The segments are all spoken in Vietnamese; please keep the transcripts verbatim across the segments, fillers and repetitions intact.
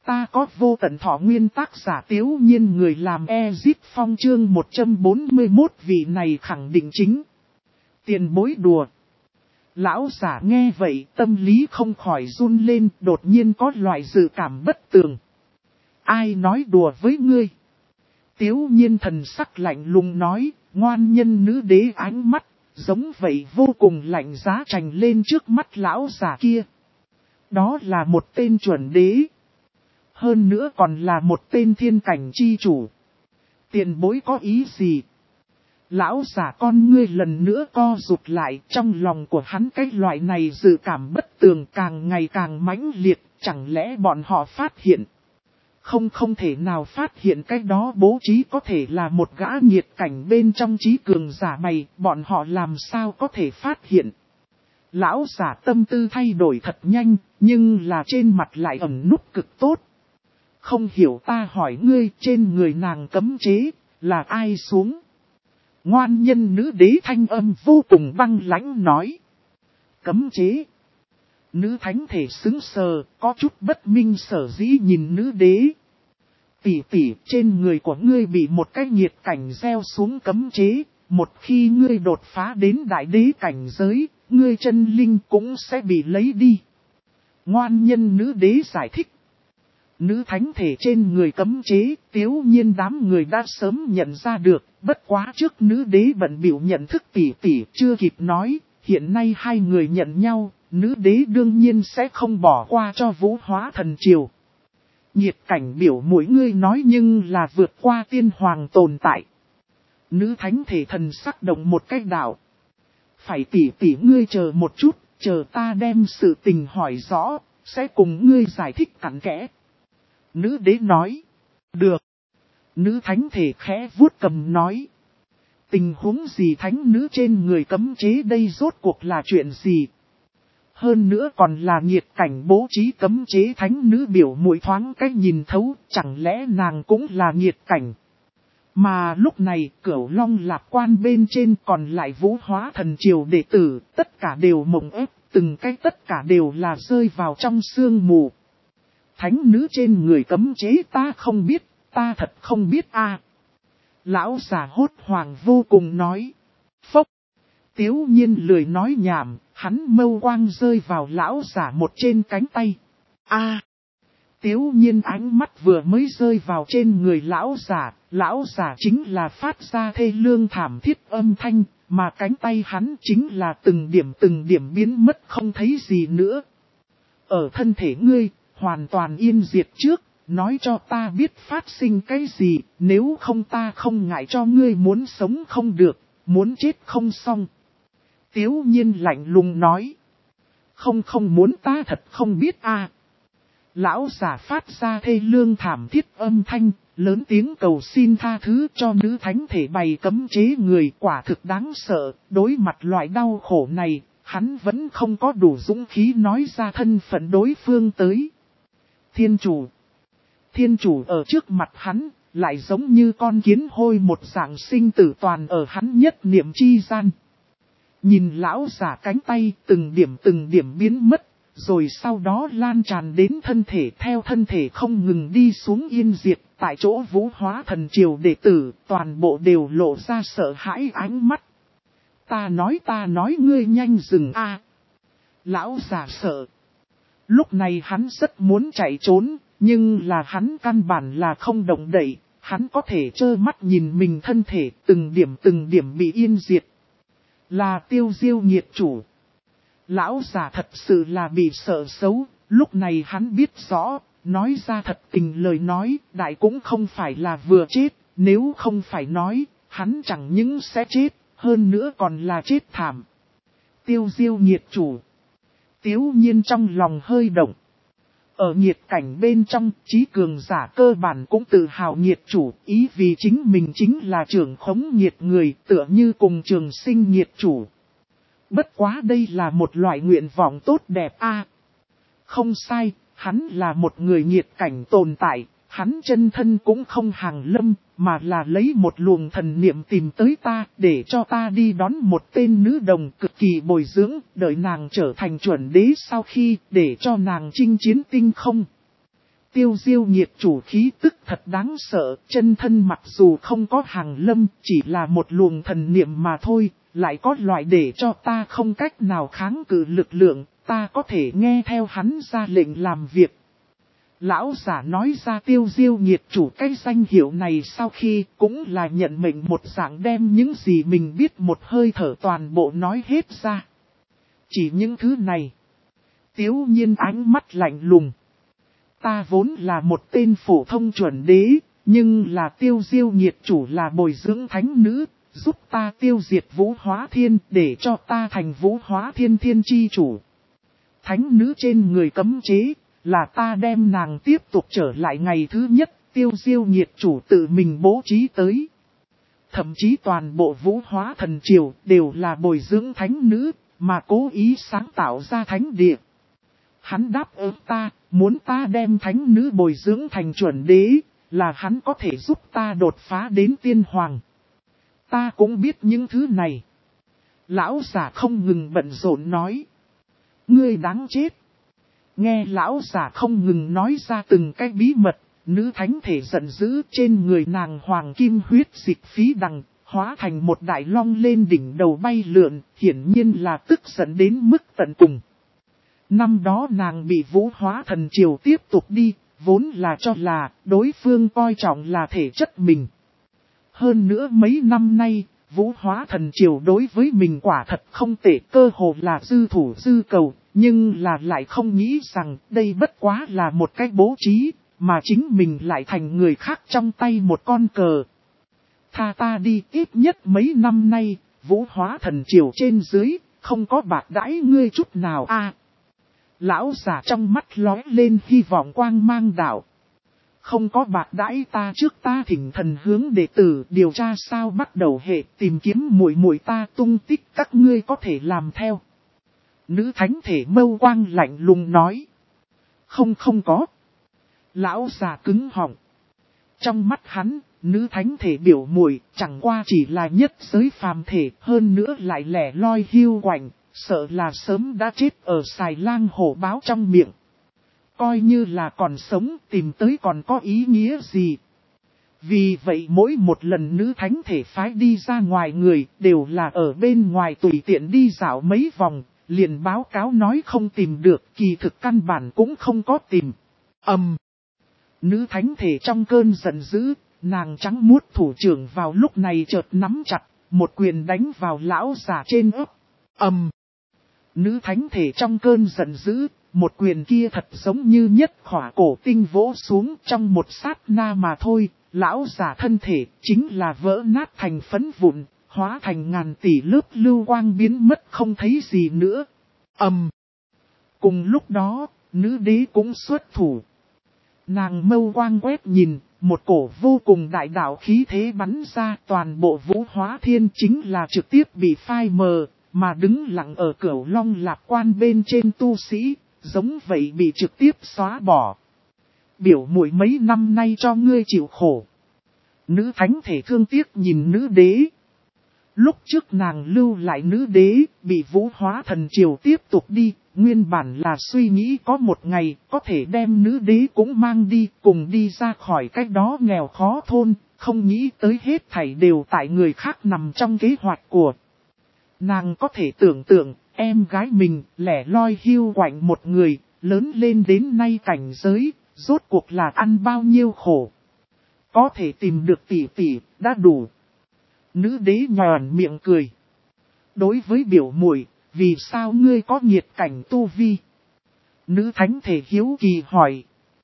Ta có vô tận thọ nguyên tác giả Tiếu Nhiên người làm Ezip Phong chương một trăm bốn mươi mốt vị này khẳng định chính. Tiền bối đùa. Lão giả nghe vậy tâm lý không khỏi run lên, đột nhiên có loại dự cảm bất tường. Ai nói đùa với ngươi? Tiếu Nhiên thần sắc lạnh lùng nói, ngoan nhân nữ đế ánh mắt, giống vậy vô cùng lạnh giá trành lên trước mắt lão giả kia. Đó là một tên chuẩn đế. Hơn nữa còn là một tên thiên cảnh chi chủ. Tiền bối có ý gì? Lão giả con ngươi lần nữa co rụt lại, trong lòng của hắn cái loại này dự cảm bất tường càng ngày càng mãnh liệt, chẳng lẽ bọn họ phát hiện? Không không thể nào phát hiện cái đó bố trí có thể là một gã nhiệt cảnh bên trong trí cường giả mày, bọn họ làm sao có thể phát hiện? Lão giả tâm tư thay đổi thật nhanh, nhưng là trên mặt lại ẩn nút cực tốt. Không hiểu ta hỏi ngươi trên người nàng cấm chế, là ai xuống? Ngoan nhân nữ đế thanh âm vô cùng băng lãnh nói. Cấm chế. Nữ thánh thể xứng sờ, có chút bất minh sở dĩ nhìn nữ đế. Tỷ tỷ, trên người của ngươi bị một cái nhiệt cảnh gieo xuống cấm chế, một khi ngươi đột phá đến đại đế cảnh giới, ngươi chân linh cũng sẽ bị lấy đi. Ngoan nhân nữ đế giải thích. Nữ thánh thể trên người cấm chế, Tiếu Nhiên đám người đã sớm nhận ra được, bất quá trước nữ đế bận biểu nhận thức tỷ tỷ chưa kịp nói, hiện nay hai người nhận nhau, nữ đế đương nhiên sẽ không bỏ qua cho vũ hóa thần triều. Nhiệt cảnh biểu mỗi ngươi nói nhưng là vượt qua tiên hoàng tồn tại. Nữ thánh thể thần sắc động một cách đạo. Phải tỷ tỷ ngươi chờ một chút, chờ ta đem sự tình hỏi rõ, sẽ cùng ngươi giải thích cặn kẽ. Nữ đế nói. Được. Nữ thánh thể khẽ vuốt cầm nói. Tình huống gì thánh nữ trên người cấm chế đây rốt cuộc là chuyện gì? Hơn nữa còn là nhiệt cảnh bố trí cấm chế thánh nữ biểu mũi thoáng cách nhìn thấu, chẳng lẽ nàng cũng là nhiệt cảnh? Mà lúc này Cửu Long Lạc Quan bên trên còn lại vũ hóa thần triều đệ tử, tất cả đều mộng ép, từng cái tất cả đều là rơi vào trong sương mù. Thánh nữ trên người cấm chế ta không biết, ta thật không biết a. Lão già hốt hoảng vô cùng nói. Phốc. Tiếu Nhiên lười nói nhảm, hắn mâu quang rơi vào lão giả một trên cánh tay. A. Tiếu Nhiên ánh mắt vừa mới rơi vào trên người lão giả, lão giả chính là phát ra thê lương thảm thiết âm thanh, mà cánh tay hắn chính là từng điểm từng điểm biến mất không thấy gì nữa. Ở thân thể ngươi, hoàn toàn yên diệt trước, nói cho ta biết phát sinh cái gì, nếu không ta không ngại cho ngươi muốn sống không được, muốn chết không xong. Tiếu Nhiên lạnh lùng nói. Không không muốn ta thật không biết a. Lão giả phát ra thê lương thảm thiết âm thanh, lớn tiếng cầu xin tha thứ cho nữ thánh thể bày cấm chế người quả thực đáng sợ, đối mặt loại đau khổ này, hắn vẫn không có đủ dũng khí nói ra thân phận đối phương tới. Thiên chủ. Thiên chủ ở trước mặt hắn, lại giống như con kiến hôi một dạng sinh tử toàn ở hắn nhất niệm chi gian. Nhìn lão giả cánh tay từng điểm từng điểm biến mất, rồi sau đó lan tràn đến thân thể theo thân thể không ngừng đi xuống yên diệt, tại chỗ vũ hóa thần triều đệ tử, toàn bộ đều lộ ra sợ hãi ánh mắt. Ta nói ta nói ngươi nhanh dừng a. Lão giả sợ. Lúc này hắn rất muốn chạy trốn, nhưng là hắn căn bản là không động đậy, hắn có thể trơ mắt nhìn mình thân thể từng điểm từng điểm bị yên diệt. Là Tiêu Diêu nghiệt chủ. Lão già thật sự là bị sợ xấu, lúc này hắn biết rõ, nói ra thật tình lời nói, đại cũng không phải là vừa chết, nếu không phải nói, hắn chẳng những sẽ chết, hơn nữa còn là chết thảm. Tiêu Diêu nghiệt chủ. Tiếu Nhiên trong lòng hơi động. Ở nhiệt cảnh bên trong, trí cường giả cơ bản cũng tự hào nhiệt chủ, ý vì chính mình chính là trưởng khống nhiệt người, tựa như cùng trường sinh nhiệt chủ. Bất quá đây là một loại nguyện vọng tốt đẹp a. Không sai, hắn là một người nhiệt cảnh tồn tại, hắn chân thân cũng không hàng lâm, mà là lấy một luồng thần niệm tìm tới ta, để cho ta đi đón một tên nữ đồng cực kỳ bồi dưỡng, đợi nàng trở thành chuẩn đế sau khi, để cho nàng chinh chiến tinh không. Tiêu Diêu nhiệt chủ khí tức thật đáng sợ, chân thân mặc dù không có hàng lâm, chỉ là một luồng thần niệm mà thôi, lại có loại để cho ta không cách nào kháng cự lực lượng, ta có thể nghe theo hắn ra lệnh làm việc. Lão giả nói ra Tiêu Diêu nhiệt chủ cái danh hiệu này sau khi cũng là nhận mệnh một dạng đem những gì mình biết một hơi thở toàn bộ nói hết ra. Chỉ những thứ này. Tiếu nhiên ánh mắt lạnh lùng. Ta vốn là một tên phổ thông chuẩn đế, nhưng là Tiêu Diêu nhiệt chủ là bồi dưỡng thánh nữ, giúp ta tiêu diệt Vũ Hóa Thiên để cho ta thành Vũ Hóa Thiên thiên chi chủ. Thánh nữ trên người cấm chế, là ta đem nàng tiếp tục trở lại ngày thứ nhất, Tiêu Diêu nhiệt chủ tự mình bố trí tới. Thậm chí toàn bộ Vũ Hóa thần triều đều là bồi dưỡng thánh nữ, mà cố ý sáng tạo ra thánh địa. Hắn đáp ứng ta, muốn ta đem thánh nữ bồi dưỡng thành chuẩn đế, là hắn có thể giúp ta đột phá đến tiên hoàng. Ta cũng biết những thứ này. Lão giả không ngừng bận rộn nói. Ngươi đáng chết. Nghe lão giả không ngừng nói ra từng cái bí mật, nữ thánh thể giận dữ, trên người nàng hoàng kim huyết dịch phí đằng, hóa thành một đại long lên đỉnh đầu bay lượn, hiển nhiên là tức giận đến mức tận cùng. Năm đó nàng bị Vũ Hóa thần triều tiếp tục đi, vốn là cho là đối phương coi trọng là thể chất mình. Hơn nữa mấy năm nay, Vũ Hóa thần triều đối với mình quả thật không tệ, cơ hồ là dư thủ dư cầu, nhưng là lại không nghĩ rằng đây bất quá là một cách bố trí, mà chính mình lại thành người khác trong tay một con cờ. Tha ta đi, ít nhất mấy năm nay, Vũ Hóa thần triều trên dưới, không có bạc đãi ngươi chút nào a. Lão giả trong mắt lóe lên hy vọng quang mang đạo. Không có bạc đãi ta trước ta thỉnh thần hướng đệ tử điều tra sao bắt đầu hệ tìm kiếm muội muội ta tung tích các ngươi có thể làm theo. Nữ thánh thể mâu quang lạnh lùng nói. Không không có. Lão già cứng họng. Trong mắt hắn, nữ thánh thể biểu muội chẳng qua chỉ là nhất giới phàm thể, hơn nữa lại lẻ loi hiu quạnh, sợ là sớm đã chết ở xài lang hổ báo trong miệng. Coi như là còn sống tìm tới còn có ý nghĩa gì. Vì vậy mỗi một lần nữ thánh thể phái đi ra ngoài người đều là ở bên ngoài tùy tiện đi dạo mấy vòng, liền báo cáo nói không tìm được, kỳ thực căn bản cũng không có tìm. Ầm. Um. Nữ thánh thể trong cơn giận dữ, nàng trắng muốt thủ trưởng vào lúc này chợt nắm chặt, một quyền đánh vào lão giả trên ấp. Ầm. Um. Nữ thánh thể trong cơn giận dữ, một quyền kia thật giống như nhất khỏa cổ tinh vỗ xuống trong một sát na mà thôi, lão giả thân thể chính là vỡ nát thành phấn vụn, hóa thành ngàn tỷ lớp lưu quang biến mất không thấy gì nữa. Ầm. Um. Cùng lúc đó, nữ đế cũng xuất thủ. Nàng mâu quang quét nhìn, một cổ vô cùng đại đạo khí thế bắn ra, toàn bộ Vũ Hóa Thiên chính là trực tiếp bị phai mờ, mà đứng lặng ở Cửu Long Lạc Quan bên trên tu sĩ, giống vậy bị trực tiếp xóa bỏ. Biểu muội mấy năm nay cho ngươi chịu khổ. Nữ thánh thể thương tiếc nhìn nữ đế. Lúc trước nàng lưu lại nữ đế, bị Vũ Hóa thần triều tiếp tục đi, nguyên bản là suy nghĩ có một ngày có thể đem nữ đế cũng mang đi, cùng đi ra khỏi cách đó nghèo khó thôn, không nghĩ tới hết thảy đều tại người khác nằm trong kế hoạch của. Nàng có thể tưởng tượng, em gái mình lẻ loi hiu quạnh một người, lớn lên đến nay cảnh giới, rốt cuộc là ăn bao nhiêu khổ. Có thể tìm được tỷ tỷ, đã đủ. Nữ đế nhòn miệng cười. Đối với biểu muội, vì sao ngươi có nhiệt cảnh tu vi? Nữ thánh thể hiếu kỳ hỏi.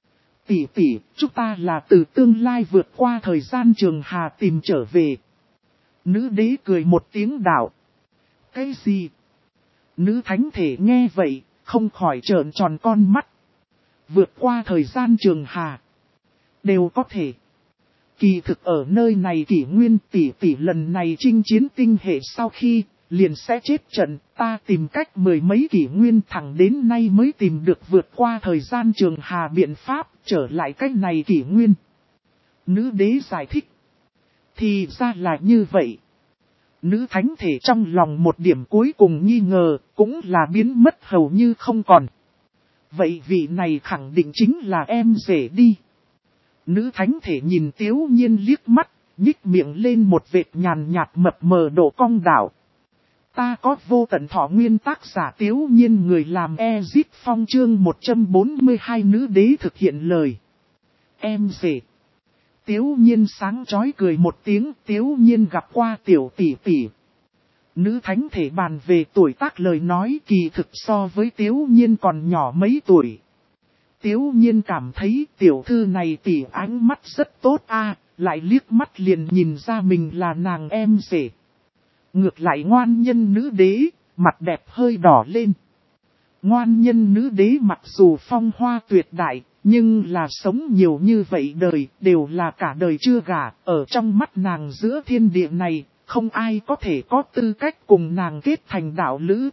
Tỷ tỷ, chúng ta là từ tương lai vượt qua thời gian trường hà tìm trở về. Nữ đế cười một tiếng đạo. Cái gì? Nữ thánh thể nghe vậy, không khỏi trợn tròn con mắt. Vượt qua thời gian trường hà. Đều có thể. Kỳ thực ở nơi này kỷ nguyên tỷ tỷ lần này chinh chiến tinh hệ sau khi, liền sẽ chết trận, ta tìm cách mười mấy kỷ nguyên thẳng đến nay mới tìm được vượt qua thời gian trường hà biện pháp, trở lại cách này kỷ nguyên. Nữ đế giải thích. Thì ra là như vậy. Nữ thánh thể trong lòng một điểm cuối cùng nghi ngờ, cũng là biến mất hầu như không còn. Vậy vị này khẳng định chính là em rể đi. Nữ thánh thể nhìn Tiếu Nhiên liếc mắt, nhích miệng lên một vệt nhàn nhạt mập mờ độ cong đảo. Ta có vô tận thọ nguyên tác giả Tiếu Nhiên người làm Ezip Phong chương một trăm bốn mươi hai nữ đế thực hiện lời. Em rể. Tiếu Nhiên sáng chói cười một tiếng, Tiếu Nhiên gặp qua tiểu tỷ tỷ. Nữ thánh thể bàn về tuổi tác lời nói kỳ thực so với Tiếu Nhiên còn nhỏ mấy tuổi. Tiếu Nhiên cảm thấy tiểu thư này tỷ ánh mắt rất tốt a, lại liếc mắt liền nhìn ra mình là nàng em rể. Ngược lại ngoan nhân nữ đế, mặt đẹp hơi đỏ lên. Ngoan nhân nữ đế mặc dù phong hoa tuyệt đại, nhưng là sống nhiều như vậy đời, đều là cả đời chưa gả, ở trong mắt nàng giữa thiên địa này, không ai có thể có tư cách cùng nàng kết thành đạo lữ.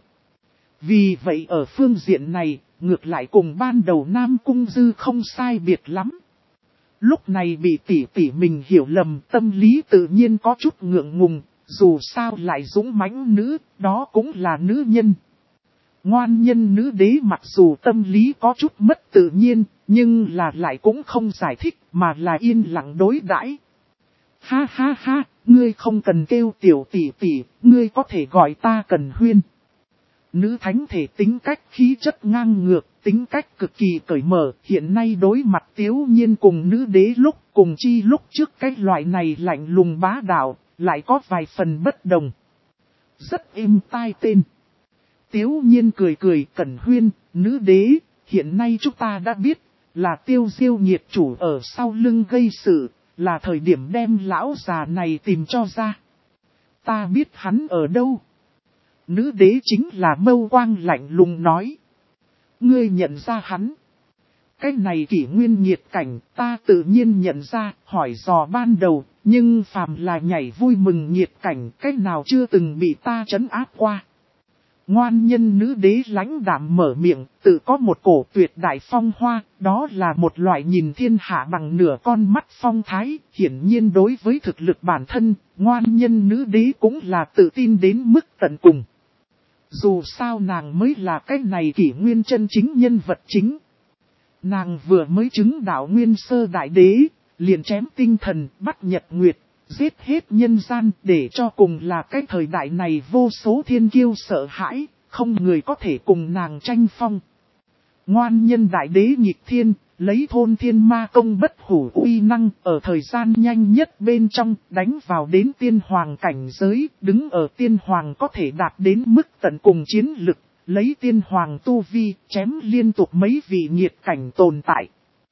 Vì vậy ở phương diện này, ngược lại cùng ban đầu Nam Cung Dư không sai biệt lắm. Lúc này bị tỷ tỷ mình hiểu lầm, tâm lý tự nhiên có chút ngượng ngùng, dù sao lại dũng mãnh nữ, đó cũng là nữ nhân. Ngoan nhân nữ đế mặc dù tâm lý có chút mất tự nhiên, nhưng là lại cũng không giải thích mà là yên lặng đối đãi. Ha ha ha, ngươi không cần kêu tiểu tỷ tỷ, ngươi có thể gọi ta Cần Huyên. Nữ thánh thể tính cách khí chất ngang ngược, tính cách cực kỳ cởi mở, hiện nay đối mặt Tiếu Nhiên cùng nữ đế lúc cùng chi lúc trước cái loại này lạnh lùng bá đạo, lại có vài phần bất đồng. Rất êm tai tên. Tiếu Nhiên cười cười, Cẩn Huyên, nữ đế, hiện nay chúng ta đã biết, là Tiêu Diêu nhiệt chủ ở sau lưng gây sự, là thời điểm đem lão già này tìm cho ra. Ta biết hắn ở đâu. Nữ đế chính là Mâu Quang lạnh lùng nói. Ngươi nhận ra hắn. Cái này kỷ nguyên nhiệt cảnh ta tự nhiên nhận ra, hỏi dò ban đầu, nhưng phàm là nhảy vui mừng nhiệt cảnh, cái nào chưa từng bị ta trấn áp qua. Ngoan nhân nữ đế lãnh đạm mở miệng, tự có một cổ tuyệt đại phong hoa, đó là một loại nhìn thiên hạ bằng nửa con mắt phong thái, hiển nhiên đối với thực lực bản thân, ngoan nhân nữ đế cũng là tự tin đến mức tận cùng. Dù sao nàng mới là cái này kỷ nguyên chân chính nhân vật chính. Nàng vừa mới chứng đạo nguyên sơ đại đế, liền chém tinh thần, bắt nhật nguyệt, giết hết nhân gian để cho cùng là cái thời đại này vô số thiên kiêu sợ hãi, không người có thể cùng nàng tranh phong. Ngoan nhân đại đế nhịp thiên, lấy thôn thiên ma công bất hủ uy năng ở thời gian nhanh nhất bên trong đánh vào đến tiên hoàng cảnh giới, đứng ở tiên hoàng có thể đạt đến mức tận cùng chiến lực, lấy tiên hoàng tu vi chém liên tục mấy vị nhiệt cảnh tồn tại.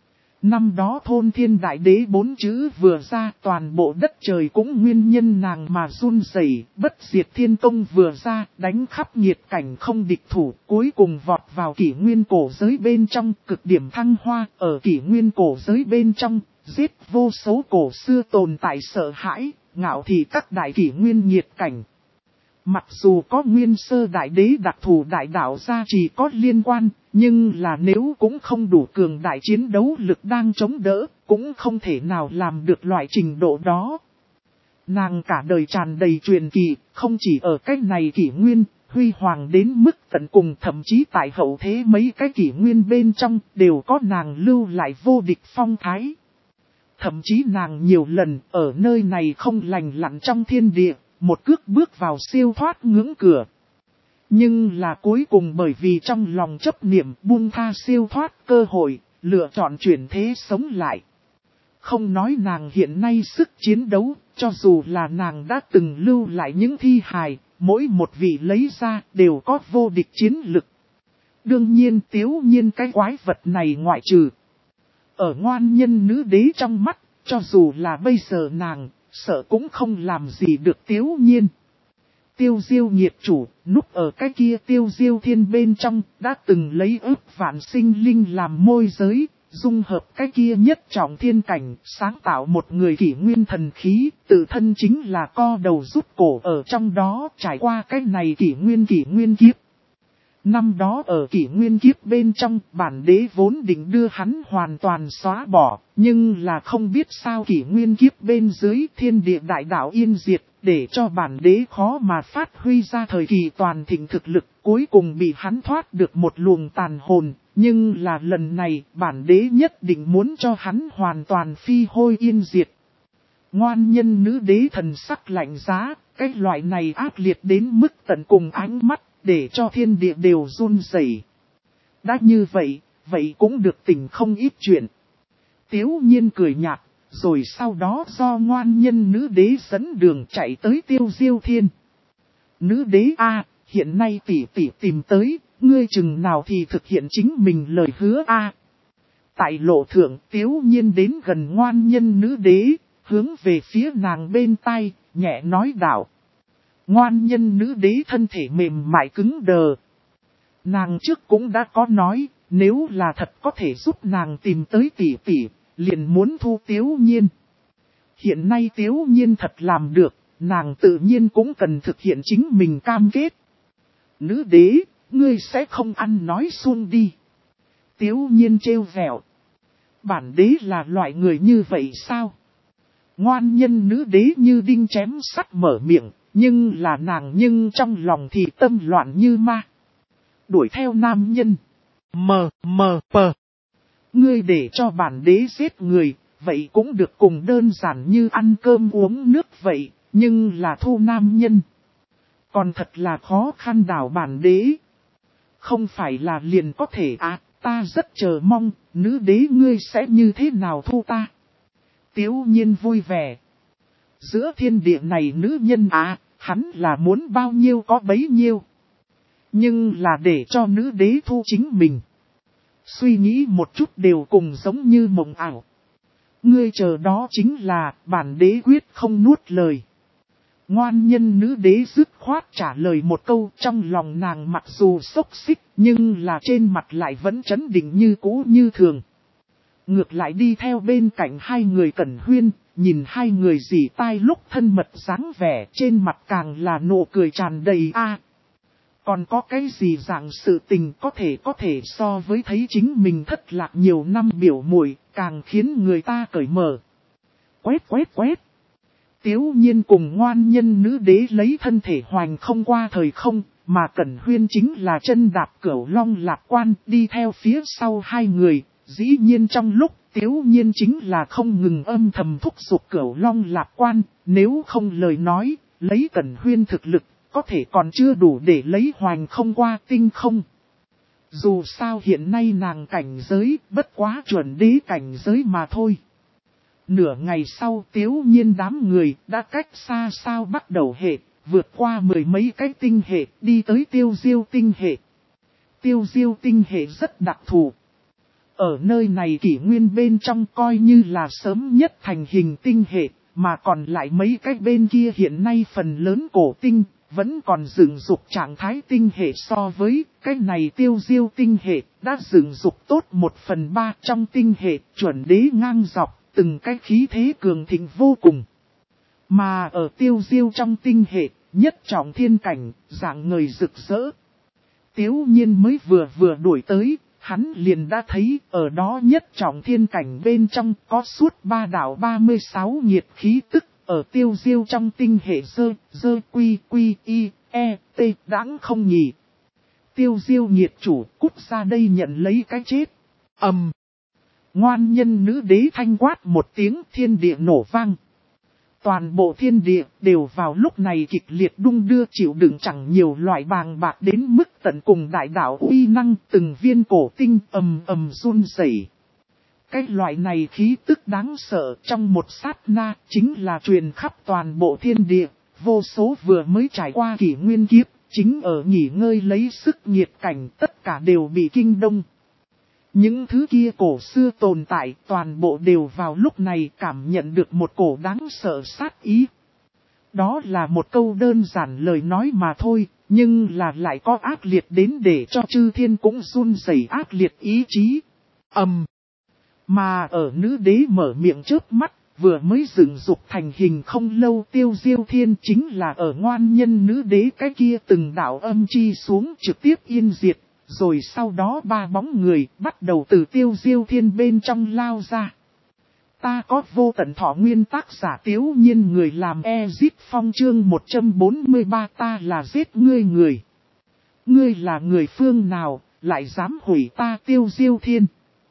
Năm đó thôn thiên đại đế bốn chữ vừa ra toàn bộ đất trời cũng nguyên nhân nàng mà run rẩy, bất diệt thiên tông vừa ra đánh khắp nhiệt cảnh không địch thủ, cuối cùng vọt vào kỷ nguyên cổ giới bên trong cực điểm thăng hoa, ở kỷ nguyên cổ giới bên trong, giết vô số cổ xưa tồn tại sợ hãi, ngạo thị các đại kỷ nguyên nhiệt cảnh. Mặc dù có nguyên sơ đại đế đặc thù đại đạo gia chỉ có liên quan, nhưng là nếu cũng không đủ cường đại chiến đấu lực đang chống đỡ, cũng không thể nào làm được loại trình độ đó. Nàng cả đời tràn đầy truyền kỳ, không chỉ ở cách này kỷ nguyên, huy hoàng đến mức tận cùng, thậm chí tại hậu thế mấy cái kỷ nguyên bên trong đều có nàng lưu lại vô địch phong thái. Thậm chí nàng nhiều lần ở nơi này không lành lặn trong thiên địa. Một cước bước vào siêu thoát ngưỡng cửa. Nhưng là cuối cùng bởi vì trong lòng chấp niệm buông tha siêu thoát cơ hội, lựa chọn chuyển thế sống lại. Không nói nàng hiện nay sức chiến đấu, cho dù là nàng đã từng lưu lại những thi hài, mỗi một vị lấy ra đều có vô địch chiến lực. Đương nhiên Tiếu Nhiên cái quái vật này ngoại trừ. Ở ngoan nhân nữ đế trong mắt, cho dù là bây giờ nàng, sợ cũng không làm gì được Tiếu Nhiên. Tiêu Diêu nhiệt chủ, núp ở cái kia Tiêu Diêu thiên bên trong, đã từng lấy ức vạn sinh linh làm môi giới, dung hợp cái kia nhất trọng thiên cảnh, sáng tạo một người kỷ nguyên thần khí, tự thân chính là co đầu rút cổ ở trong đó, trải qua cái này kỷ nguyên kỷ nguyên kiếp. Năm đó ở kỷ nguyên kiếp bên trong, bản đế vốn định đưa hắn hoàn toàn xóa bỏ, nhưng là không biết sao kỷ nguyên kiếp bên dưới thiên địa đại đạo yên diệt, để cho bản đế khó mà phát huy ra thời kỳ toàn thịnh thực lực, cuối cùng bị hắn thoát được một luồng tàn hồn, Nhưng là lần này bản đế nhất định muốn cho hắn hoàn toàn phi hôi yên diệt. Ngoan nhân nữ đế thần sắc lạnh giá, cái loại này ác liệt đến mức tận cùng ánh mắt, để cho thiên địa đều run rẩy. Đã như vậy, vậy cũng được tỉnh không ít chuyện. Tiếu nhiên cười nhạt, rồi sau đó do ngoan nhân nữ đế dẫn đường chạy tới Tiêu Diêu Thiên. Nữ đế a, hiện nay tỷ tỷ tìm tới, ngươi chừng nào thì thực hiện chính mình lời hứa a. Tại lộ thượng Tiếu nhiên đến gần ngoan nhân nữ đế, hướng về phía nàng bên tai, nhẹ nói đạo. Ngoan nhân nữ đế thân thể mềm mại cứng đờ. Nàng trước cũng đã có nói, nếu là thật có thể giúp nàng tìm tới tỷ tỷ, liền muốn thu Tiếu nhiên. Hiện nay Tiếu nhiên thật làm được, nàng tự nhiên cũng cần thực hiện chính mình cam kết. Nữ đế, ngươi sẽ không ăn nói suông đi. Tiếu nhiên trêu vẹo. Bản đế là loại người như vậy sao? Ngoan nhân nữ đế như đinh chém sắt mở miệng, nhưng là nàng nhưng trong lòng thì tâm loạn như ma. Đuổi theo nam nhân. Mờ, mờ, pờ. Ngươi để cho bản đế giết người, vậy cũng được cùng đơn giản như ăn cơm uống nước vậy, nhưng là thu nam nhân. Còn thật là khó khăn đảo bản đế. Không phải là liền có thể à, ta rất chờ mong, nữ đế ngươi sẽ như thế nào thu ta. Tiếu nhiên vui vẻ. Giữa thiên địa này nữ nhân à, hắn là muốn bao nhiêu có bấy nhiêu. Nhưng là để cho nữ đế thu chính mình. Suy nghĩ một chút đều cùng giống như mộng ảo. Ngươi chờ đó chính là bản đế quyết không nuốt lời. Ngoan nhân nữ đế dứt khoát trả lời một câu, trong lòng nàng mặc dù xốc xích nhưng là trên mặt lại vẫn trấn định như cũ như thường. Ngược lại đi theo bên cạnh hai người Cẩn Huyên, nhìn hai người dỉ tai lúc thân mật dáng vẻ, trên mặt càng là nụ cười tràn đầy a. Còn có cái gì dạng sự tình có thể có thể so với thấy chính mình thất lạc nhiều năm biểu muội, càng khiến người ta cởi mở. Quét quét quét. Tiếu nhiên cùng ngoan nhân nữ đế lấy thân thể hoành không qua thời không, mà Cẩn Huyên chính là chân đạp cửu long lạc quan đi theo phía sau hai người. Dĩ nhiên trong lúc Tiếu nhiên chính là không ngừng âm thầm thúc giục cửu long lạc quan, nếu không lời nói, lấy Cẩn Huyên thực lực, có thể còn chưa đủ để lấy hoành không qua tinh không. Dù sao hiện nay nàng cảnh giới, bất quá chuẩn đế cảnh giới mà thôi. Nửa ngày sau Tiếu nhiên đám người đã cách xa sao bắt đầu hệ, vượt qua mười mấy cái tinh hệ, đi tới Tiêu Diêu tinh hệ. Tiêu Diêu tinh hệ rất đặc thù. Ở nơi này kỷ nguyên bên trong coi như là sớm nhất thành hình tinh hệ, mà còn lại mấy cái bên kia hiện nay phần lớn cổ tinh, vẫn còn dựng dục trạng thái tinh hệ so với cái này Tiêu Diêu tinh hệ, đã dựng dục tốt một phần ba trong tinh hệ, chuẩn đế ngang dọc, từng cái khí thế cường thịnh vô cùng. Mà ở Tiêu Diêu trong tinh hệ, nhất trọng thiên cảnh, dạng người rực rỡ. Tiếu nhiên mới vừa vừa đuổi tới, hắn liền đã thấy ở đó nhất trọng thiên cảnh bên trong có suốt ba đảo ba mươi sáu nhiệt khí tức, ở Tiêu Diêu trong tinh hệ dơ, dơ quy quy y, e, t, đãng không nhỉ. Tiêu Diêu nhiệt chủ cút ra đây nhận lấy cái chết. Ầm. Um. Ngoan nhân nữ đế thanh quát một tiếng, thiên địa nổ vang. Toàn bộ thiên địa đều vào lúc này kịch liệt đung đưa chịu đựng chẳng nhiều loại bàng bạc đến mức tận cùng đại đạo uy năng, từng viên cổ tinh ầm ầm run rẩy. Cái loại này khí tức đáng sợ trong một sát na chính là truyền khắp toàn bộ thiên địa, vô số vừa mới trải qua kỷ nguyên kiếp, chính ở nghỉ ngơi lấy sức nhiệt cảnh tất cả đều bị kinh đông. Những thứ kia cổ xưa tồn tại toàn bộ đều vào lúc này cảm nhận được một cổ đáng sợ sát ý. Đó là một câu đơn giản lời nói mà thôi, nhưng là lại có ác liệt đến để cho chư thiên cũng run rẩy ác liệt ý chí. Ầm. Um. Mà ở nữ đế mở miệng chớp mắt, vừa mới dựng dục thành hình không lâu Tiêu Diêu thiên chính là ở ngoan nhân nữ đế cái kia từng đạo âm chi xuống trực tiếp yên diệt. Rồi sau đó ba bóng người bắt đầu từ Tiêu Diêu thiên bên trong lao ra. Ta có vô tận thọ nguyên tác giả Tiếu Nhiên người làm Ezip Phong chương một trăm bốn mươi ba ta là giết ngươi người. Ngươi là người phương nào, lại dám hủy ta Tiêu Diêu Thiên.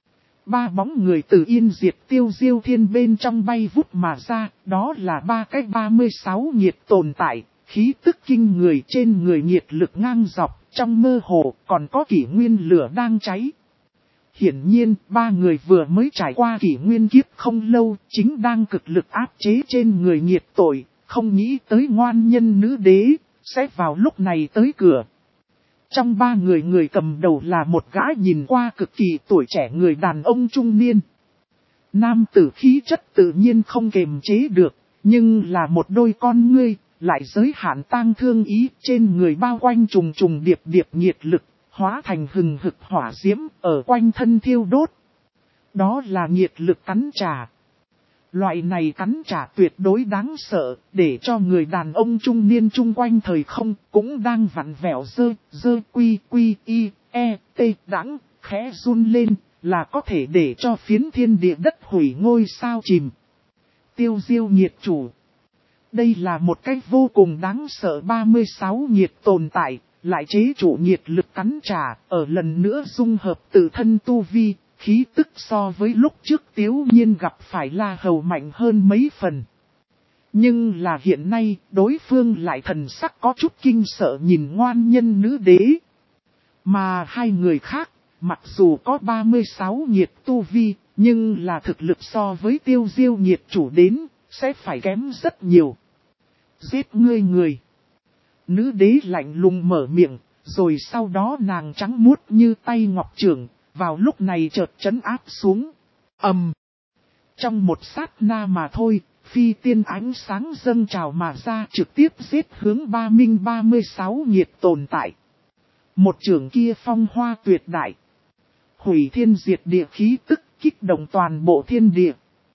Ba bóng người từ yên diệt Tiêu Diêu Thiên bên trong bay vút mà ra, đó là ba cái ba mươi sáu nhiệt tồn tại, khí tức kinh người trên người nhiệt lực ngang dọc, trong mơ hồ còn có kỷ nguyên lửa đang cháy. Hiển nhiên, ba người vừa mới trải qua kỷ nguyên kiếp không lâu, chính đang cực lực áp chế trên người nhiệt tội, không nghĩ tới ngoan nhân nữ đế, sẽ vào lúc này tới cửa. Trong ba người người cầm đầu là một gã nhìn qua cực kỳ tuổi trẻ người đàn ông trung niên. Nam tử khí chất tự nhiên không kềm chế được, nhưng là một đôi con ngươi, lại giới hạn tang thương ý trên người bao quanh trùng trùng điệp điệp nhiệt lực, hóa thành hừng hực hỏa diễm ở quanh thân thiêu đốt. Đó là nhiệt lực cắn trả. Loại này cắn trả tuyệt đối đáng sợ, để cho người đàn ông trung niên chung quanh thời không cũng đang vặn vẹo dơ, dơ quy quy y, e, t đãng, khẽ run lên, là có thể để cho phiến thiên địa đất hủy ngôi sao chìm. Tiêu Diêu nhiệt chủ. Đây là một cách vô cùng đáng sợ ba mươi sáu nhiệt tồn tại, lại chế chủ nhiệt lực cắn trả, ở lần nữa dung hợp tự thân tu vi. Khí tức so với lúc trước Tiếu Nhiên gặp phải La Hầu mạnh hơn mấy phần. Nhưng là hiện nay, đối phương lại thần sắc có chút kinh sợ nhìn ngoan nhân nữ đế. Mà hai người khác, mặc dù có ba mươi sáu nhiệt tu vi, nhưng là thực lực so với Tiêu Diêu nhiệt chủ đến, sẽ phải kém rất nhiều. Giết ngươi người. Nữ đế lạnh lùng mở miệng, rồi sau đó nàng trắng muốt như tay ngọc trưởng. Vào lúc này chợt chấn áp xuống. Ầm. Um. Trong một sát na mà thôi, phi tiên ánh sáng dâng trào mà ra trực tiếp giết hướng ba minh ba mươi sáu nhiệt tồn tại. Một trưởng kia phong hoa tuyệt đại. Hủy thiên diệt địa khí tức kích động toàn bộ thiên địa.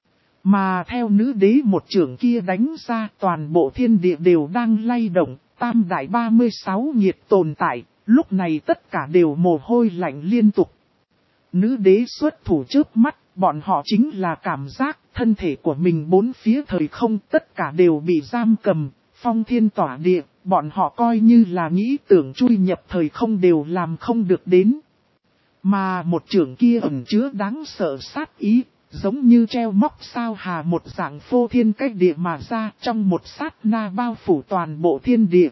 Mà theo nữ đế một trưởng kia đánh ra toàn bộ thiên địa đều đang lay động. Tam đại ba mươi sáu nhiệt tồn tại, lúc này tất cả đều mồ hôi lạnh liên tục. Nữ đế xuất thủ trước mắt, bọn họ chính là cảm giác thân thể của mình bốn phía thời không tất cả đều bị giam cầm, phong thiên tỏa địa, bọn họ coi như là nghĩ tưởng chui nhập thời không đều làm không được đến. Mà một trưởng kia ẩn chứa đáng sợ sát ý, giống như treo móc sao hà một dạng phô thiên cách địa mà ra trong một sát na bao phủ toàn bộ thiên địa.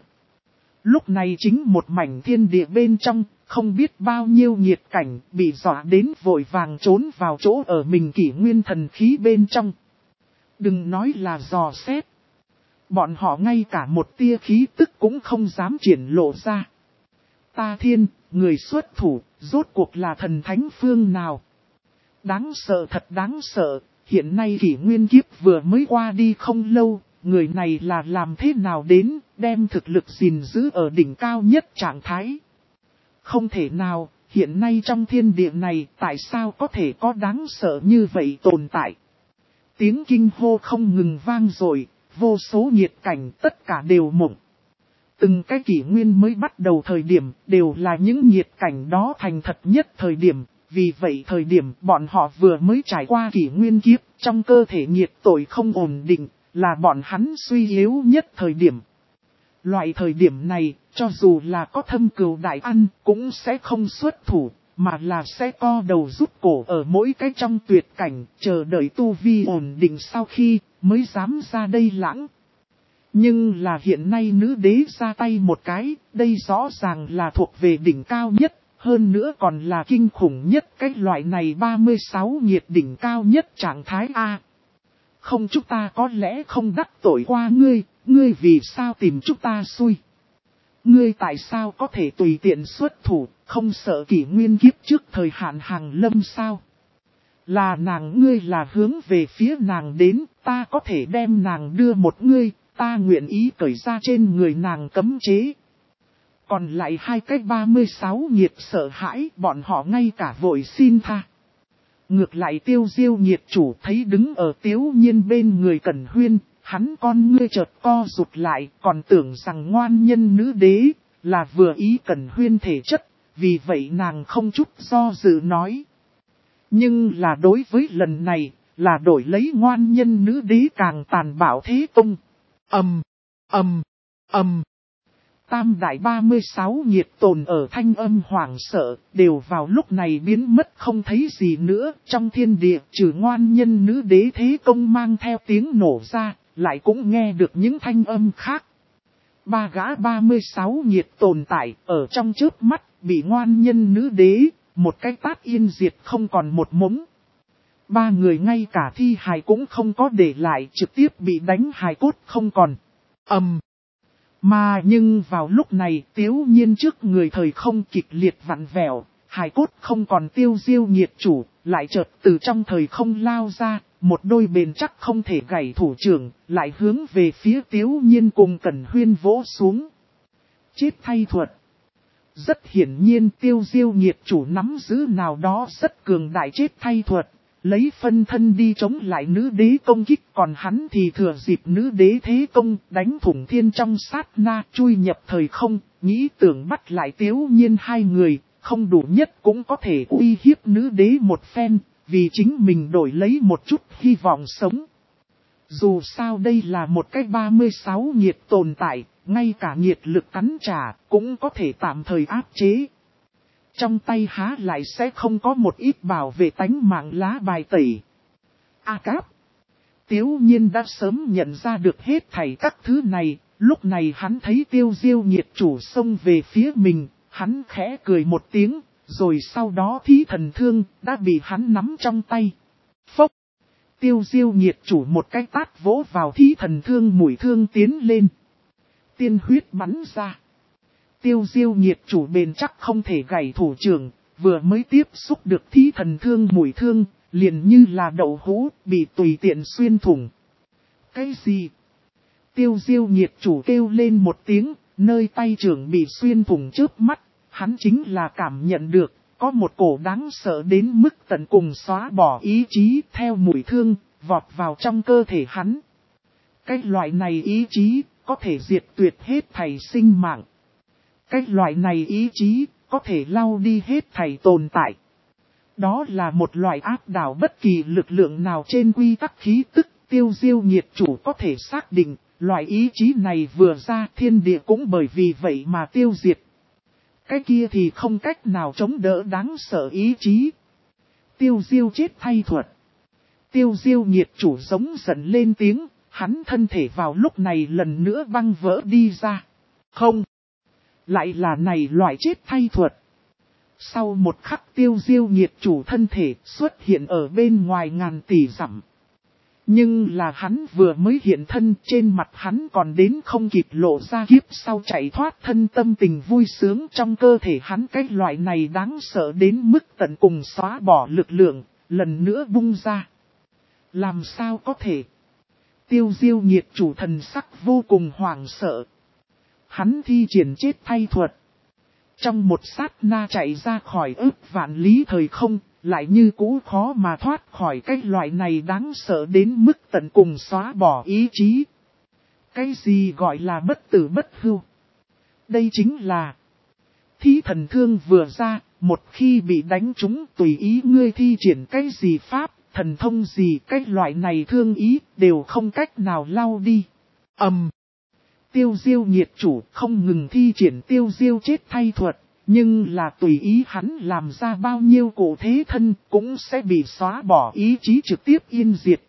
Lúc này chính một mảnh thiên địa bên trong, không biết bao nhiêu nhiệt cảnh bị dọa đến vội vàng trốn vào chỗ ở mình kỷ nguyên thần khí bên trong. Đừng nói là dò xét. Bọn họ ngay cả một tia khí tức cũng không dám triển lộ ra. Ta thiên, người xuất thủ, rốt cuộc là thần thánh phương nào? Đáng sợ thật đáng sợ, hiện nay kỷ nguyên kiếp vừa mới qua đi không lâu. Người này là làm thế nào đến, đem thực lực gìn giữ ở đỉnh cao nhất trạng thái. Không thể nào, hiện nay trong thiên địa này, tại sao có thể có đáng sợ như vậy tồn tại. Tiếng kinh hô không ngừng vang rồi, vô số nhiệt cảnh tất cả đều mộng. Từng cái kỷ nguyên mới bắt đầu thời điểm, đều là những nhiệt cảnh đó thành thật nhất thời điểm. Vì vậy thời điểm bọn họ vừa mới trải qua kỷ nguyên kiếp, trong cơ thể nhiệt tội không ổn định. Là bọn hắn suy yếu nhất thời điểm. Loại thời điểm này, cho dù là có thâm cừu đại ăn, cũng sẽ không xuất thủ, mà là sẽ co đầu rút cổ ở mỗi cái trong tuyệt cảnh, chờ đợi tu vi ổn định sau khi, mới dám ra đây lãng. Nhưng là hiện nay nữ đế ra tay một cái, đây rõ ràng là thuộc về đỉnh cao nhất, hơn nữa còn là kinh khủng nhất cái loại này ba mươi sáu nhiệt đỉnh cao nhất trạng thái A. Không chúng ta có lẽ không đắc tội qua ngươi, ngươi vì sao tìm chúng ta xui. Ngươi tại sao có thể tùy tiện xuất thủ, không sợ kỷ nguyên kiếp trước thời hạn hàng lâm sao. Là nàng ngươi là hướng về phía nàng đến, ta có thể đem nàng đưa một ngươi, ta nguyện ý cởi ra trên người nàng cấm chế. Còn lại hai cái ba mươi sáu nhiệt sợ hãi, bọn họ ngay cả vội xin tha. Ngược lại Tiêu Diêu nhiệt chủ thấy đứng ở Tiếu Nhiên bên người Cẩn Huyên, hắn con ngươi chợt co rụt lại, còn tưởng rằng ngoan nhân nữ đế, là vừa ý Cẩn Huyên thể chất, vì vậy nàng không chút do dự nói. Nhưng là đối với lần này, là đổi lấy ngoan nhân nữ đế càng tàn bạo thế tung. Ầm, ầm, ầm. tam đại ba mươi sáu nhiệt tồn ở thanh âm hoảng sợ, đều vào lúc này biến mất không thấy gì nữa. Trong thiên địa trừ ngoan nhân nữ đế thế công mang theo tiếng nổ ra, lại cũng nghe được những thanh âm khác. Ba gã ba mươi sáu nhiệt tồn tại ở trong chớp mắt, bị ngoan nhân nữ đế, một cái tát yên diệt không còn một mống. Ba người ngay cả thi hài cũng không có để lại, trực tiếp bị đánh hài cốt không còn. ầm. Um. Mà nhưng vào lúc này Tiếu Nhiên trước người thời không kịch liệt vặn vẹo, hài cốt không còn Tiêu Diêu nhiệt chủ, lại chợt từ trong thời không lao ra, một đôi bền chắc không thể gãy thủ trưởng, lại hướng về phía Tiếu Nhiên cùng Cẩn Huyên vỗ xuống. Chết thay thuật. Rất hiển nhiên Tiêu Diêu nhiệt chủ nắm giữ nào đó rất cường đại chết thay thuật. Lấy phân thân đi chống lại nữ đế công kích, còn hắn thì thừa dịp nữ đế thế công đánh thủng thiên trong sát na chui nhập thời không, nghĩ tưởng bắt lại Tiếu Nhiên hai người, không đủ nhất cũng có thể uy hiếp nữ đế một phen, vì chính mình đổi lấy một chút hy vọng sống. Dù sao đây là một cái ba mươi sáu nhiệt tồn tại, ngay cả nhiệt lực cắn trả cũng có thể tạm thời áp chế. Trong tay há lại sẽ không có một ít bảo vệ tánh mạng lá bài tẩy. A Cáp. Tiếu Nhiên đã sớm nhận ra được hết thảy các thứ này, lúc này hắn thấy Tiêu Diêu nhiệt chủ xông về phía mình, hắn khẽ cười một tiếng, rồi sau đó thí thần thương đã bị hắn nắm trong tay. Phốc. Tiêu Diêu nhiệt chủ một cái tát vỗ vào thí thần thương mũi thương tiến lên. Tiên huyết bắn ra. Tiêu Diêu nhiệt chủ bền chắc không thể gãy thủ trưởng, vừa mới tiếp xúc được thí thần thương mũi thương, liền như là đậu hũ, bị tùy tiện xuyên thủng. Cái gì? Tiêu Diêu nhiệt chủ kêu lên một tiếng, nơi tay trưởng bị xuyên thủng trước mắt, hắn chính là cảm nhận được, có một cổ đáng sợ đến mức tận cùng xóa bỏ ý chí theo mũi thương, vọt vào trong cơ thể hắn. Cái loại này ý chí, có thể diệt tuyệt hết thảy sinh mạng. Cái loại này ý chí, có thể lau đi hết thảy tồn tại. Đó là một loại áp đảo bất kỳ lực lượng nào trên quy tắc khí tức. Tiêu Diêu nhiệt chủ có thể xác định, loại ý chí này vừa ra thiên địa cũng bởi vì vậy mà tiêu diệt. Cái kia thì không cách nào chống đỡ đáng sợ ý chí. Tiêu Diêu chết thay thuật. Tiêu Diêu nhiệt chủ giống giận lên tiếng, hắn thân thể vào lúc này lần nữa băng vỡ đi ra. Không. Lại là này loại chết thay thuật. Sau một khắc Tiêu Diêu nhiệt chủ thân thể xuất hiện ở bên ngoài ngàn tỷ dặm. Nhưng là hắn vừa mới hiện thân, trên mặt hắn còn đến không kịp lộ ra kiếp sau chạy thoát thân tâm tình vui sướng trong cơ thể hắn. Cái loại này đáng sợ đến mức tận cùng xóa bỏ lực lượng, lần nữa bung ra. Làm sao có thể? Tiêu Diêu nhiệt chủ thần sắc vô cùng hoảng sợ. Hắn thi triển chết thay thuật. Trong một sát na chạy ra khỏi ức vạn lý thời không, lại như cũ khó mà thoát khỏi cái loại này đáng sợ đến mức tận cùng xóa bỏ ý chí. Cái gì gọi là bất tử bất hưu? Đây chính là thí thần thương vừa ra, một khi bị đánh trúng tùy ý ngươi thi triển cái gì pháp, thần thông gì, cái loại này thương ý đều không cách nào lau đi. ầm. Um. Tiêu Diêu nhiệt chủ không ngừng thi triển Tiêu Diêu chết thay thuật, nhưng là tùy ý hắn làm ra bao nhiêu cổ thế thân cũng sẽ bị xóa bỏ ý chí trực tiếp yên diệt.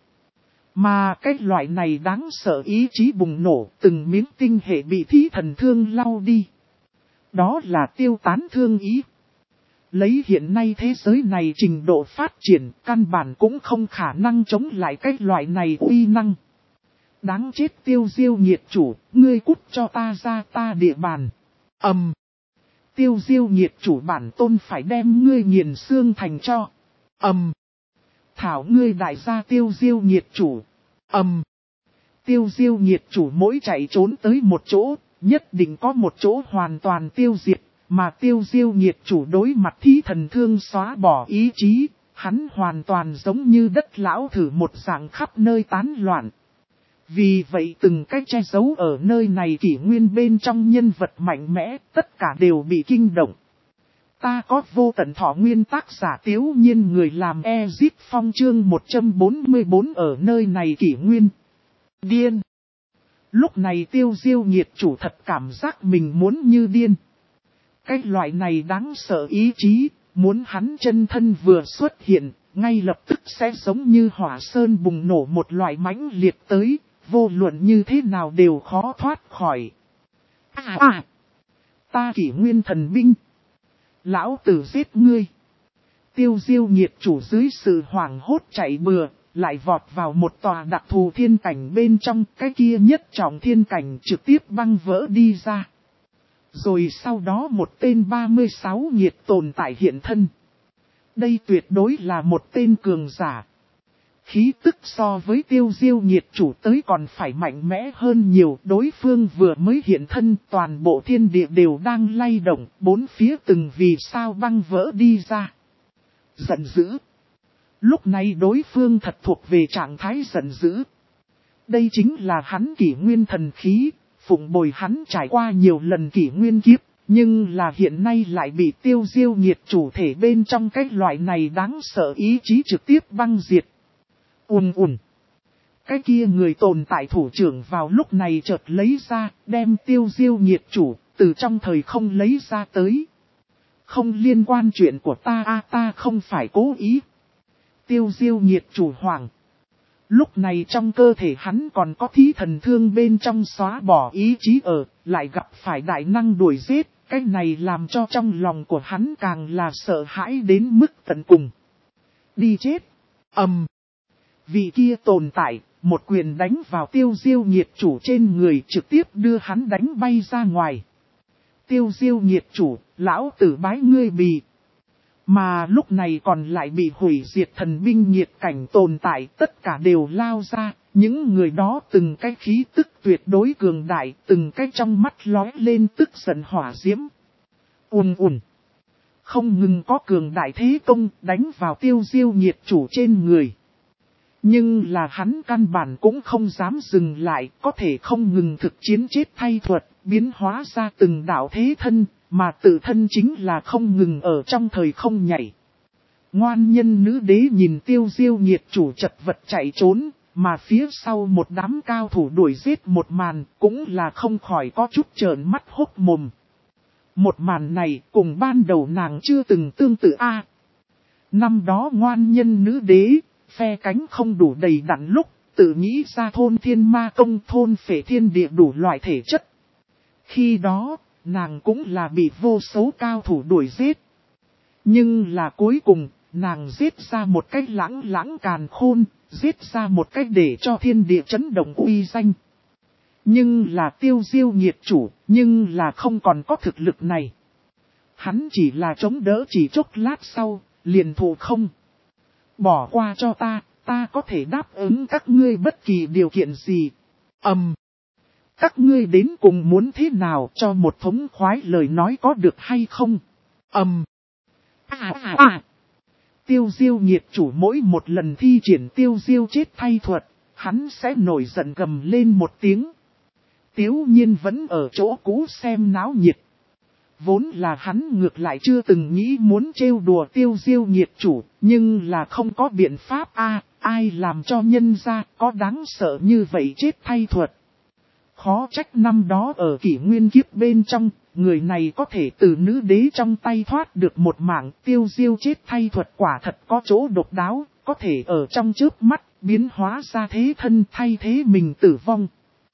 Mà cái loại này đáng sợ ý chí bùng nổ, từng miếng tinh hệ bị thí thần thương lau đi. Đó là tiêu tán thương ý. Lấy hiện nay thế giới này trình độ phát triển, căn bản cũng không khả năng chống lại cái loại này uy năng. Đáng chết Tiêu Diêu nhiệt chủ, ngươi cút cho ta ra ta địa bàn. ầm. Um. Tiêu Diêu nhiệt chủ bản tôn phải đem ngươi nghiền xương thành cho. ầm. Um. Thảo ngươi đại gia Tiêu Diêu nhiệt chủ. ầm. Um. Tiêu Diêu nhiệt chủ mỗi chạy trốn tới một chỗ, nhất định có một chỗ hoàn toàn tiêu diệt, mà Tiêu Diêu nhiệt chủ đối mặt thí thần thương xóa bỏ ý chí, hắn hoàn toàn giống như đất lão thử một dạng khắp nơi tán loạn. Vì vậy từng cách che giấu ở nơi này kỷ nguyên bên trong nhân vật mạnh mẽ, tất cả đều bị kinh động. Ta có vô tận thọ nguyên tác giả Tiếu Nhiên người làm Ezip Phong chương một trăm bốn mươi bốn ở nơi này kỷ nguyên. Điên. Lúc này Tiêu Diêu nhiệt chủ thật cảm giác mình muốn như điên. Cái loại này đáng sợ ý chí, muốn hắn chân thân vừa xuất hiện, ngay lập tức sẽ giống như hỏa sơn bùng nổ một loại mãnh liệt tới, vô luận như thế nào đều khó thoát khỏi. À à! Ta Kỷ Nguyên thần binh! Lão tử giết ngươi! Tiêu Diêu nhiệt chủ dưới sự hoảng hốt chạy bừa, lại vọt vào một tòa đặc thù thiên cảnh bên trong, cái kia nhất trọng thiên cảnh trực tiếp băng vỡ đi ra. Rồi sau đó một tên ba mươi sáu nhiệt tồn tại hiện thân. Đây tuyệt đối là một tên cường giả. Khí tức so với Tiêu Diêu nhiệt chủ tới còn phải mạnh mẽ hơn nhiều. Đối phương vừa mới hiện thân, toàn bộ thiên địa đều đang lay động, bốn phía từng vì sao băng vỡ đi ra. Giận dữ. Lúc này đối phương thật thuộc về trạng thái giận dữ. Đây chính là hắn Kỷ Nguyên thần khí, phụng bồi hắn trải qua nhiều lần Kỷ Nguyên kiếp, nhưng là hiện nay lại bị Tiêu Diêu nhiệt chủ thể bên trong cái loại này đáng sợ ý chí trực tiếp băng diệt. Ùn ùn. Cái kia người tồn tại thủ trưởng vào lúc này chợt lấy ra, đem Tiêu Diêu nhiệt chủ, từ trong thời không lấy ra tới. Không liên quan chuyện của ta a ta không phải cố ý. Tiêu Diêu nhiệt chủ hoàng. Lúc này trong cơ thể hắn còn có thí thần thương bên trong xóa bỏ ý chí ở, lại gặp phải đại năng đuổi giết, cái này làm cho trong lòng của hắn càng là sợ hãi đến mức tận cùng. Đi chết! Ầm! Vị kia tồn tại, một quyền đánh vào Tiêu Diêu nhiệt chủ trên người trực tiếp đưa hắn đánh bay ra ngoài. Tiêu Diêu nhiệt chủ, lão tử bái ngươi bì. Mà lúc này còn lại bị hủy diệt thần binh nhiệt cảnh tồn tại, tất cả đều lao ra, những người đó từng cái khí tức tuyệt đối cường đại, từng cái trong mắt lóe lên tức giận hỏa diễm. Ùn ùn. Không ngừng có cường đại thế công đánh vào Tiêu Diêu nhiệt chủ trên người. Nhưng là hắn căn bản cũng không dám dừng lại, có thể không ngừng thực chiến chết thay thuật, biến hóa ra từng đạo thế thân, mà tự thân chính là không ngừng ở trong thời không nhảy. Ngoan nhân nữ đế nhìn Tiêu Diêu nhiệt chủ chật vật chạy trốn, mà phía sau một đám cao thủ đuổi giết một màn, cũng là không khỏi có chút trợn mắt hốc mồm. Một màn này cùng ban đầu nàng chưa từng tương tự a. Năm đó ngoan nhân nữ đế, phe cánh không đủ đầy đặn lúc, tự nghĩ ra thôn thiên ma công thôn phệ thiên địa đủ loại thể chất. Khi đó, nàng cũng là bị vô số cao thủ đuổi giết. Nhưng là cuối cùng, nàng giết ra một cách lãng lãng càn khôn, giết ra một cách để cho thiên địa chấn động uy danh. Nhưng là Tiêu Diêu nhiệt chủ, nhưng là không còn có thực lực này. Hắn chỉ là chống đỡ chỉ chốc lát sau, liền thụ không. Bỏ qua cho ta, ta có thể đáp ứng các ngươi bất kỳ điều kiện gì. Ầm. Um, các ngươi đến cùng muốn thế nào cho một thống khoái lời nói có được hay không? Ầm. Um, à à à. Tiêu Diêu nhiệt chủ mỗi một lần thi triển Tiêu Diêu chết thay thuật, hắn sẽ nổi giận gầm lên một tiếng. Tiếu nhiên vẫn ở chỗ cũ xem náo nhiệt. Vốn là hắn ngược lại chưa từng nghĩ muốn trêu đùa Tiêu Diêu nhiệt chủ, nhưng là không có biện pháp a, à, ai làm cho nhân ra có đáng sợ như vậy chết thay thuật. Khó trách năm đó ở Kỷ Nguyên kiếp bên trong, người này có thể từ nữ đế trong tay thoát được một mảng. Tiêu Diêu chết thay thuật quả thật có chỗ độc đáo, có thể ở trong chớp mắt biến hóa ra thế thân thay thế mình tử vong.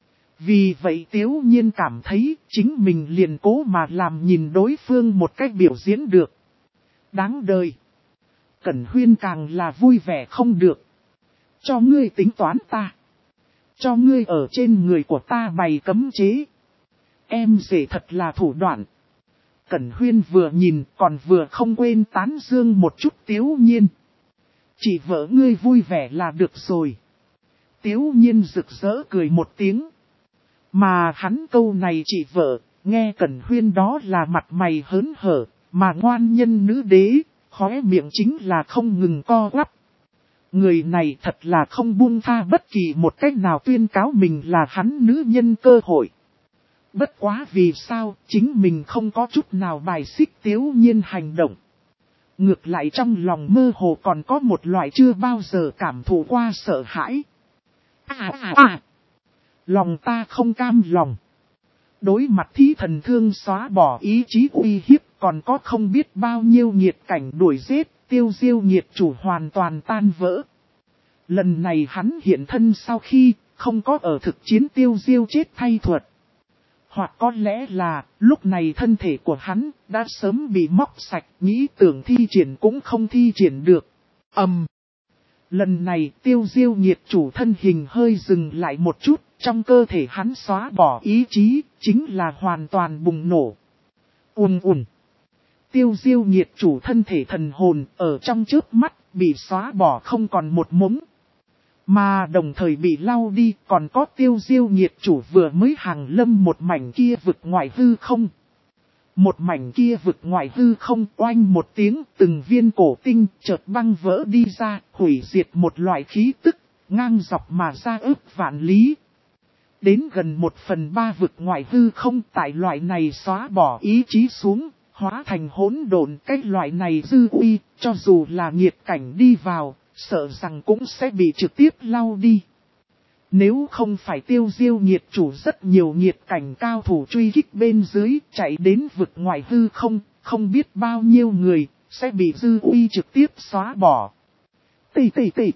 Vì vậy Tiếu Nhiên cảm thấy chính mình liền cố mà làm nhìn đối phương một cách biểu diễn được. Đáng đời. Cẩn Huyên càng là vui vẻ không được. Cho ngươi tính toán ta. Cho ngươi ở trên người của ta bày cấm chế. Em rể thật là thủ đoạn. Cẩn Huyên vừa nhìn còn vừa không quên tán dương một chút Tiếu Nhiên. Chỉ vợ ngươi vui vẻ là được rồi. Tiếu Nhiên rực rỡ cười một tiếng. Mà hắn câu này chỉ vợ, nghe Cẩn Huyên đó là mặt mày hớn hở, mà ngoan nhân nữ đế, khóe miệng chính là không ngừng co quắp. Người này thật là không buông tha bất kỳ một cách nào tuyên cáo mình là hắn nữ nhân cơ hội. Bất quá vì sao, chính mình không có chút nào bài xích Tiếu Nhiên hành động. Ngược lại trong lòng mơ hồ còn có một loại chưa bao giờ cảm thụ qua sợ hãi. À à à! Lòng ta không cam lòng. Đối mặt thí thần thương xóa bỏ ý chí uy hiếp, còn có không biết bao nhiêu nghiệt cảnh đuổi giết, Tiêu Diêu nghiệt chủ hoàn toàn tan vỡ. Lần này hắn hiện thân sau khi, không có ở thực chiến Tiêu Diêu chết thay thuật. Hoặc có lẽ là, lúc này thân thể của hắn, đã sớm bị móc sạch, nghĩ tưởng thi triển cũng không thi triển được. ầm. Um. Lần này Tiêu Diêu nghiệt chủ thân hình hơi dừng lại một chút, trong cơ thể hắn xóa bỏ ý chí, chính là hoàn toàn bùng nổ. Ùn ùn. Tiêu Diêu nghiệt chủ thân thể thần hồn ở trong chớp mắt bị xóa bỏ không còn một mống. Mà đồng thời bị lau đi còn có Tiêu Diêu nghiệt chủ vừa mới hàng lâm một mảnh kia vực ngoài hư không. Một mảnh kia vực ngoài hư không oanh một tiếng từng viên cổ tinh chợt băng vỡ đi ra hủy diệt một loại khí tức ngang dọc mà ra ước vạn lý. Đến gần một phần ba vực ngoài hư không tại loại này xóa bỏ ý chí xuống, hóa thành hỗn độn cái loại này dư uy, cho dù là nghiệt cảnh đi vào, sợ rằng cũng sẽ bị trực tiếp lau đi. Nếu không phải Tiêu Diêu nghiệt chủ rất nhiều nghiệt cảnh cao thủ truy kích bên dưới, chạy đến vực ngoài hư không, không biết bao nhiêu người, sẽ bị dư uy trực tiếp xóa bỏ. Tì tì tì.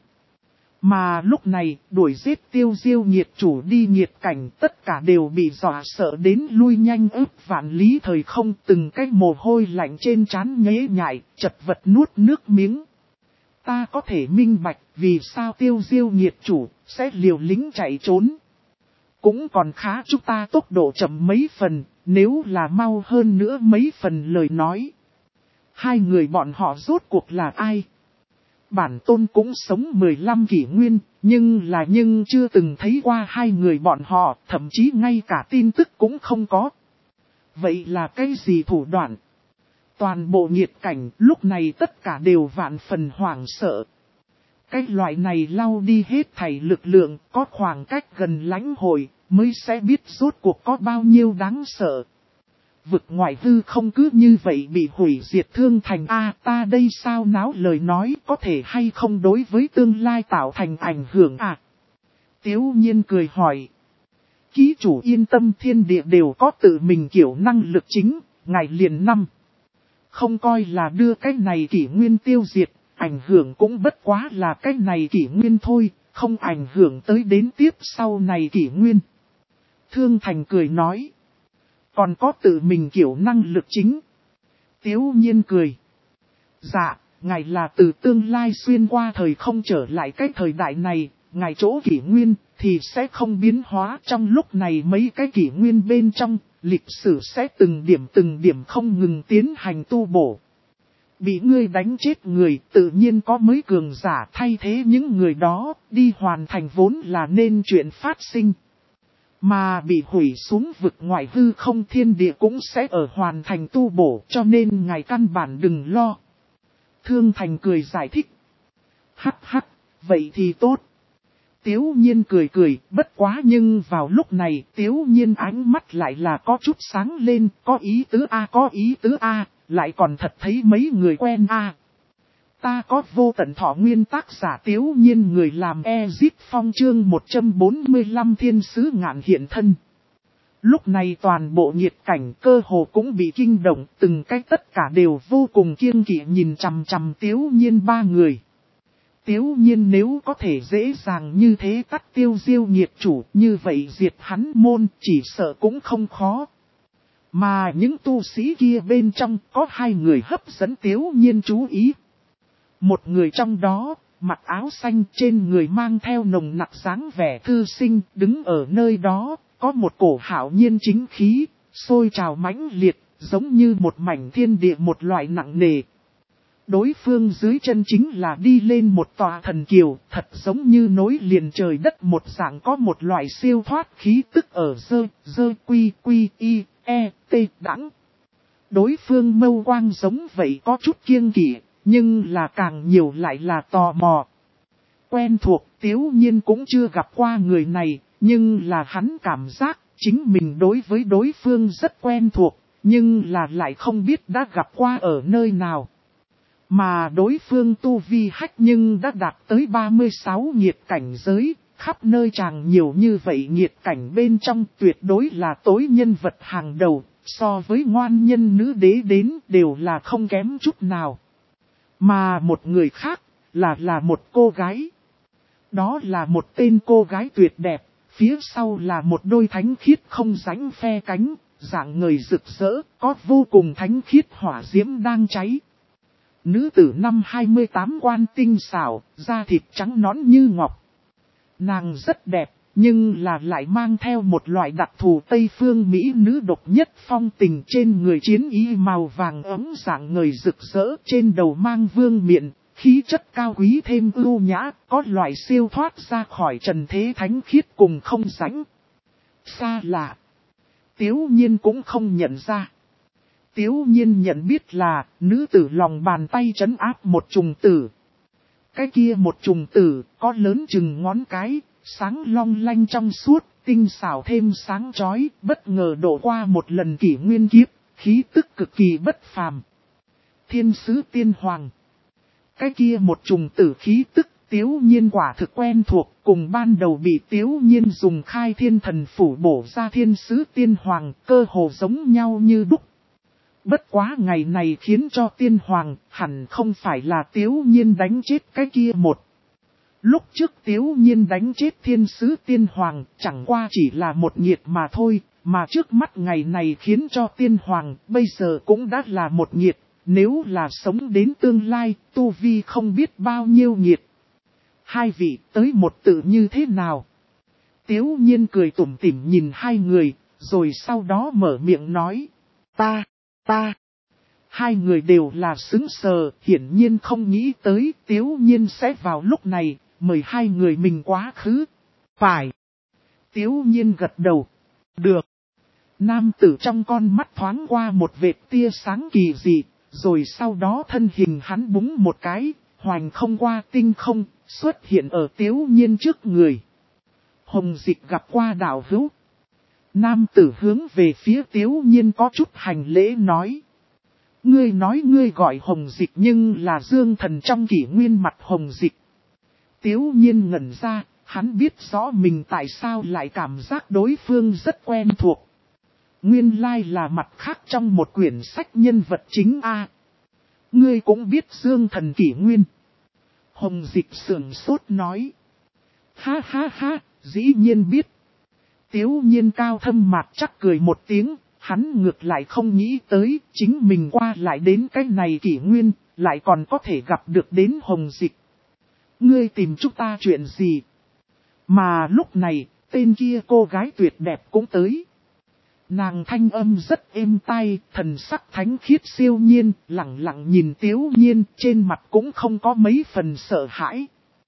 Mà lúc này, đuổi giết Tiêu Diêu nghiệt chủ đi nghiệt cảnh tất cả đều bị dọa sợ đến lui nhanh ức vạn lý thời không, từng cái mồ hôi lạnh trên trán nhễ nhại, chật vật nuốt nước miếng. Ta có thể minh bạch vì sao Tiêu Diêu nghiệt chủ sẽ liều lĩnh chạy trốn. Cũng còn khá chúng ta tốc độ chậm mấy phần, nếu là mau hơn nữa mấy phần lời nói. Hai người bọn họ rốt cuộc là ai? Bản tôn cũng sống mười lăm kỷ nguyên, nhưng là nhưng chưa từng thấy qua hai người bọn họ, thậm chí ngay cả tin tức cũng không có. Vậy là cái gì thủ đoạn? Toàn bộ nghiệt cảnh lúc này tất cả đều vạn phần hoảng sợ. Cái loại này lau đi hết thảy lực lượng, có khoảng cách gần lãnh hội, mới sẽ biết rốt cuộc có bao nhiêu đáng sợ. Vực ngoại hư không cứ như vậy bị hủy diệt thương thành A ta đây sao náo lời nói có thể hay không đối với tương lai tạo thành ảnh hưởng à? Tiếu nhiên cười hỏi. Ký chủ yên tâm thiên địa đều có tự mình kiểu năng lực chính, ngày liền năm. Không coi là đưa cái này kỷ nguyên tiêu diệt, ảnh hưởng cũng bất quá là cái này kỷ nguyên thôi, không ảnh hưởng tới đến tiếp sau này kỷ nguyên. Thương Thành cười nói. Còn có tự mình kiểu năng lực chính. Tiếu nhiên cười. Dạ, ngài là từ tương lai xuyên qua thời không trở lại cái thời đại này, ngài chỗ kỷ nguyên thì sẽ không biến hóa trong lúc này mấy cái kỷ nguyên bên trong, lịch sử sẽ từng điểm từng điểm không ngừng tiến hành tu bổ. Bị ngươi đánh chết người tự nhiên có mới cường giả thay thế những người đó, đi hoàn thành vốn là nên chuyện phát sinh. Mà bị hủy xuống vực ngoại hư không thiên địa cũng sẽ ở hoàn thành tu bổ cho nên ngài căn bản đừng lo. Thương Thành cười giải thích. Hắc hắc, vậy thì tốt. Tiếu nhiên cười cười, bất quá nhưng vào lúc này Tiếu nhiên ánh mắt lại là có chút sáng lên, có ý tứ A có ý tứ A, lại còn thật thấy mấy người quen A. Ta có vô tận thọ nguyên tác giả Tiếu nhiên người làm Ezip Phong chương một trăm bốn mươi lăm thiên sứ ngạn hiện thân. Lúc này toàn bộ nhiệt cảnh cơ hồ cũng bị kinh động, từng cái tất cả đều vô cùng kiêng kỵ nhìn chằm chằm Tiếu nhiên ba người. Tiếu nhiên nếu có thể dễ dàng như thế tắt Tiêu Diêu nghiệt chủ, như vậy diệt hắn môn chỉ sợ cũng không khó. Mà những tu sĩ kia bên trong có hai người hấp dẫn Tiếu nhiên chú ý. Một người trong đó, mặc áo xanh trên người mang theo nồng nặc dáng vẻ thư sinh, đứng ở nơi đó, có một cổ hạo nhiên chính khí, sôi trào mãnh liệt, giống như một mảnh thiên địa một loại nặng nề. Đối phương dưới chân chính là đi lên một tòa thần kiều, thật giống như nối liền trời đất một dạng có một loại siêu thoát khí tức ở dơ, dơ quy quy y, e, t đẳng. Đối phương mâu quang giống vậy có chút kiêng kỵ, nhưng là càng nhiều lại là tò mò. Quen thuộc Tiếu nhiên cũng chưa gặp qua người này, nhưng là hắn cảm giác chính mình đối với đối phương rất quen thuộc, nhưng là lại không biết đã gặp qua ở nơi nào. Mà đối phương tu vi hách nhưng đã đạt tới ba mươi sáu nhiệt cảnh giới, khắp nơi chàng nhiều như vậy nghiệt cảnh bên trong tuyệt đối là tối nhân vật hàng đầu, so với ngoan nhân nữ đế đến đều là không kém chút nào. Mà một người khác, là là một cô gái. Đó là một tên cô gái tuyệt đẹp, phía sau là một đôi thánh khiết không rãnh phe cánh, dạng người rực rỡ, có vô cùng thánh khiết hỏa diễm đang cháy. Nữ tử năm hai mươi tám quan tinh xảo, da thịt trắng nõn như ngọc. Nàng rất đẹp, nhưng là lại mang theo một loại đặc thù Tây phương Mỹ nữ độc nhất phong tình, trên người chiến y màu vàng ấm dạng người rực rỡ, trên đầu mang vương miện, khí chất cao quý thêm ưu nhã, có loại siêu thoát ra khỏi trần thế thánh khiết cùng không rãnh. Xa lạ. Tiếu nhiên cũng không nhận ra. Tiếu nhiên nhận biết là nữ tử lòng bàn tay trấn áp một trùng tử. Cái kia một trùng tử có lớn chừng ngón cái, sáng long lanh trong suốt, tinh xảo thêm sáng chói, bất ngờ đổ qua một lần kỷ nguyên kiếp, khí tức cực kỳ bất phàm. Thiên sứ tiên hoàng. Cái kia một trùng tử khí tức Tiếu nhiên quả thực quen thuộc, cùng ban đầu bị Tiếu nhiên dùng khai thiên thần phủ bổ ra thiên sứ tiên hoàng, cơ hồ giống nhau như đúc. Bất quá ngày này khiến cho tiên hoàng, hẳn không phải là Tiếu nhiên đánh chết cái kia một. Lúc trước Tiếu nhiên đánh chết thiên sứ tiên hoàng, chẳng qua chỉ là một nghiệt mà thôi, mà trước mắt ngày này khiến cho tiên hoàng, bây giờ cũng đã là một nghiệt, nếu là sống đến tương lai, tu vi không biết bao nhiêu nghiệt. Hai vị tới một tự như thế nào? Tiếu nhiên cười tủm tỉm nhìn hai người, rồi sau đó mở miệng nói, ta, ta. Hai người đều là sững sờ, hiển nhiên không nghĩ tới Tiếu nhiên sẽ vào lúc này, mời hai người mình quá khứ. Phải. Tiếu nhiên gật đầu. Được. Nam tử trong con mắt thoáng qua một vệt tia sáng kỳ dị, rồi sau đó thân hình hắn búng một cái, hoành không qua tinh không, xuất hiện ở Tiếu nhiên trước người. Hồng Dịch gặp qua đạo hữu. Nam tử hướng về phía Tiếu nhiên có chút hành lễ nói. Ngươi nói ngươi gọi Hồng Dịch nhưng là dương thần trong kỷ nguyên mặt Hồng Dịch. Tiếu nhiên ngẩn ra, hắn biết rõ mình tại sao lại cảm giác đối phương rất quen thuộc. Nguyên lai là mặt khác trong một quyển sách nhân vật chính A. Ngươi cũng biết dương thần kỷ nguyên. Hồng Dịch sườn sốt nói. Ha ha ha, dĩ nhiên biết. Tiếu nhiên cao thâm mặt chắc cười một tiếng, hắn ngược lại không nghĩ tới chính mình qua lại đến cái này kỷ nguyên, lại còn có thể gặp được đến Hồng Dịch. Ngươi tìm chúng ta chuyện gì? Mà lúc này, tên kia cô gái tuyệt đẹp cũng tới. Nàng thanh âm rất êm tai, thần sắc thánh khiết siêu nhiên, lặng lặng nhìn Tiếu nhiên, trên mặt cũng không có mấy phần sợ hãi.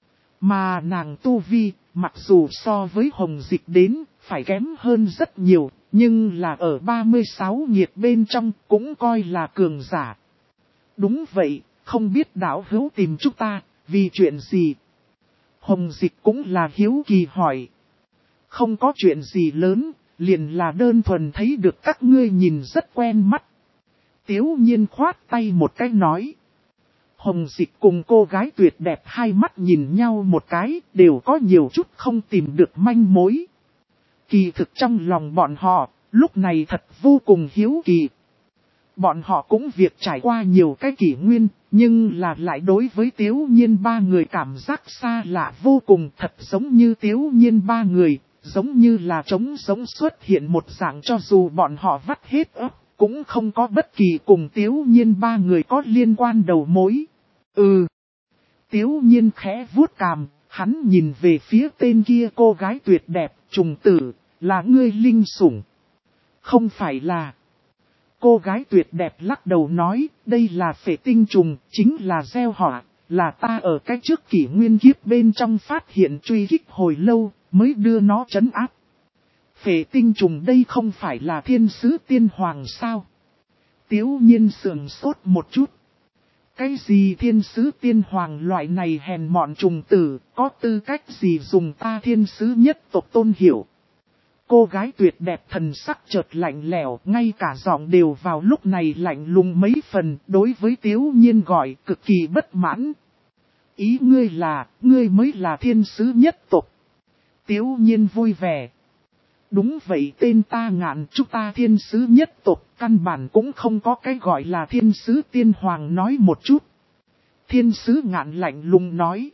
Mà nàng tu vi, mặc dù so với Hồng Dịch đến, phải kém hơn rất nhiều, nhưng là ở ba mươi sáu nghiệt bên trong cũng coi là cường giả. Đúng vậy, không biết đạo hữu tìm chúng ta, vì chuyện gì? Hồng Dịch cũng là hiếu kỳ hỏi. Không có chuyện gì lớn, liền là đơn thuần thấy được các ngươi nhìn rất quen mắt. Tiếu nhiên khoát tay một cái nói. Hồng Dịch cùng cô gái tuyệt đẹp hai mắt nhìn nhau một cái, đều có nhiều chút không tìm được manh mối. Kỳ thực trong lòng bọn họ, lúc này thật vô cùng hiếu kỳ. Bọn họ cũng việc trải qua nhiều cái kỷ nguyên, nhưng là lại đối với Tiếu nhiên ba người cảm giác xa lạ vô cùng, thật giống như Tiếu nhiên ba người, giống như là trống giống xuất hiện một dạng, cho dù bọn họ vắt hết ấp, cũng không có bất kỳ cùng Tiếu nhiên ba người có liên quan đầu mối. Ừ. Tiếu nhiên khẽ vuốt cằm, hắn nhìn về phía tên kia cô gái tuyệt đẹp, trùng tử, là ngươi linh sủng. Không phải là. Cô gái tuyệt đẹp lắc đầu nói, đây là phệ tinh trùng, chính là gieo họa, là ta ở cái trước kỷ nguyên kiếp bên trong phát hiện truy kích hồi lâu, mới đưa nó trấn áp. Phệ tinh trùng đây không phải là thiên sứ tiên hoàng sao? Tiếu nhiên sườn sốt một chút. Cái gì thiên sứ tiên hoàng loại này hèn mọn trùng tử, có tư cách gì dùng ta thiên sứ nhất tộc tôn hiểu? Cô gái tuyệt đẹp thần sắc chợt lạnh lẽo, ngay cả giọng đều vào lúc này lạnh lùng mấy phần, đối với Tiếu nhiên gọi cực kỳ bất mãn. Ý ngươi là, ngươi mới là thiên sứ nhất tộc. Tiếu Nhiên vui vẻ. Đúng vậy, tên ta Ngạn, chúng ta thiên sứ nhất tộc, căn bản cũng không có cái gọi là thiên sứ tiên hoàng, nói một chút. Thiên sứ Ngạn lạnh lùng nói.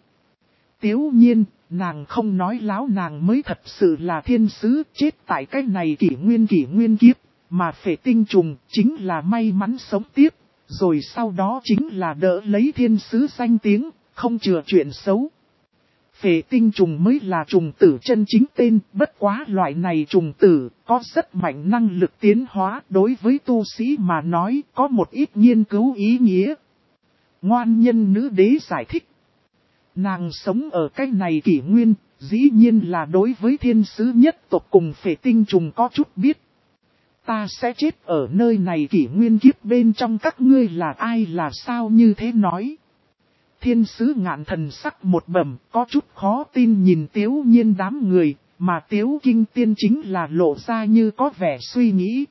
Tiếu Nhiên, nàng không nói láo, nàng mới thật sự là thiên sứ, chết tại cái này kỷ nguyên kỷ nguyên kiếp, mà Phệ Tinh Trùng chính là may mắn sống tiếp, rồi sau đó chính là đỡ lấy thiên sứ danh tiếng, không chừa chuyện xấu. Phệ Tinh Trùng mới là trùng tử chân chính tên, bất quá loại này trùng tử có rất mạnh năng lực tiến hóa, đối với tu sĩ mà nói có một ít nghiên cứu ý nghĩa. Ngoan nhân nữ đế giải thích. Nàng sống ở cái này kỷ nguyên, dĩ nhiên là đối với thiên sứ nhất tộc cùng Phệ Tinh Trùng có chút biết. Ta sẽ chết ở nơi này kỷ nguyên kiếp bên trong, các ngươi là ai là sao như thế nói. Thiên sứ Ngạn thần sắc một bẩm, có chút khó tin nhìn Tiếu Nhiên đám người, mà Tiếu Kinh Tiên chính là lộ ra như có vẻ suy nghĩ.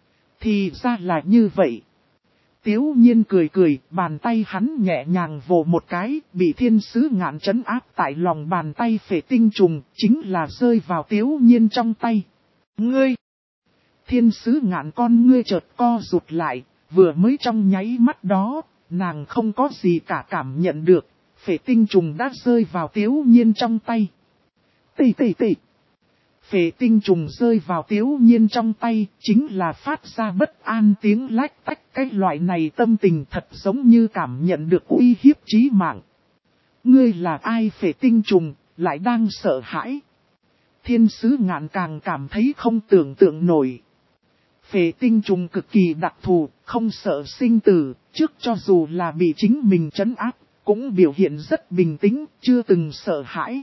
Thì ra là như vậy. Tiếu Nhiên cười cười, bàn tay hắn nhẹ nhàng vồ một cái, bị thiên sứ Ngạn trấn áp tại lòng bàn tay Phệ Tinh Trùng, chính là rơi vào Tiếu Nhiên trong tay. Ngươi! Thiên sứ Ngạn con ngươi chợt co rụt lại, vừa mới trong nháy mắt đó, nàng không có gì cả cảm nhận được, Phệ Tinh Trùng đã rơi vào Tiếu Nhiên trong tay. Tì tì tì! Phệ Tinh Trùng rơi vào Tiếu Nhiên trong tay, chính là phát ra bất an tiếng lách tách, cái loại này tâm tình thật giống như cảm nhận được uy hiếp chí mạng. Ngươi là ai? Phệ Tinh Trùng, lại đang sợ hãi. Thiên sứ Ngạn càng cảm thấy không tưởng tượng nổi. Phệ Tinh Trùng cực kỳ đặc thù, không sợ sinh tử, trước cho dù là bị chính mình trấn áp, cũng biểu hiện rất bình tĩnh, chưa từng sợ hãi.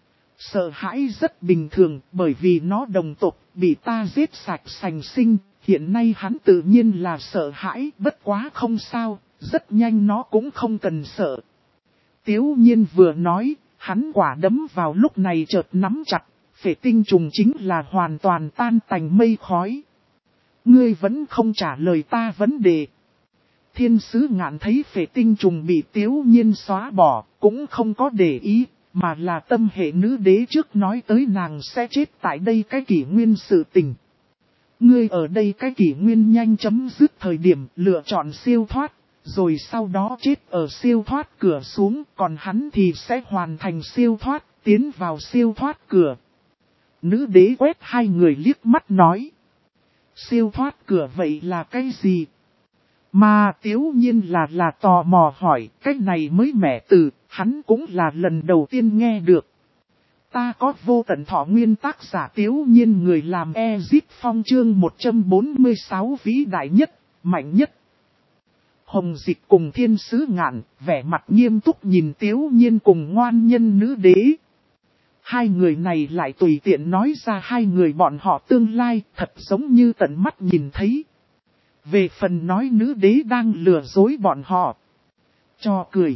Sợ hãi rất bình thường, bởi vì nó đồng tộc, bị ta giết sạch sành sinh, hiện nay hắn tự nhiên là sợ hãi, bất quá không sao, rất nhanh nó cũng không cần sợ. Tiếu Nhiên vừa nói, hắn quả đấm vào lúc này chợt nắm chặt, Phệ Tinh Trùng chính là hoàn toàn tan tành mây khói. Ngươi vẫn không trả lời ta vấn đề. Thiên sứ Ngạn thấy Phệ Tinh Trùng bị Tiếu Nhiên xóa bỏ, cũng không có để ý, mà là tâm hệ nữ đế trước nói tới nàng sẽ chết tại đây cái kỷ nguyên sự tình. Ngươi ở đây cái kỷ nguyên nhanh chấm dứt thời điểm lựa chọn siêu thoát, rồi sau đó chết ở siêu thoát cửa xuống, còn hắn thì sẽ hoàn thành siêu thoát, tiến vào siêu thoát cửa. Nữ đế quét hai người liếc mắt nói. Siêu thoát cửa vậy là cái gì? Mà Tiếu Nhiên là là tò mò hỏi, cái này mới mẻ từ, hắn cũng là lần đầu tiên nghe được. Ta có vô tận thọ nguyên, tác giả Tiếu Nhiên, người làm Ezip Phong, chương một trăm bốn mươi sáu vĩ đại nhất, mạnh nhất. Hồng Dịch cùng thiên sứ Ngạn, vẻ mặt nghiêm túc nhìn Tiếu Nhiên cùng ngoan nhân nữ đế. Hai người này lại tùy tiện nói ra hai người bọn họ tương lai, thật giống như tận mắt nhìn thấy. Về phần nói nữ đế đang lừa dối bọn họ. Cho cười.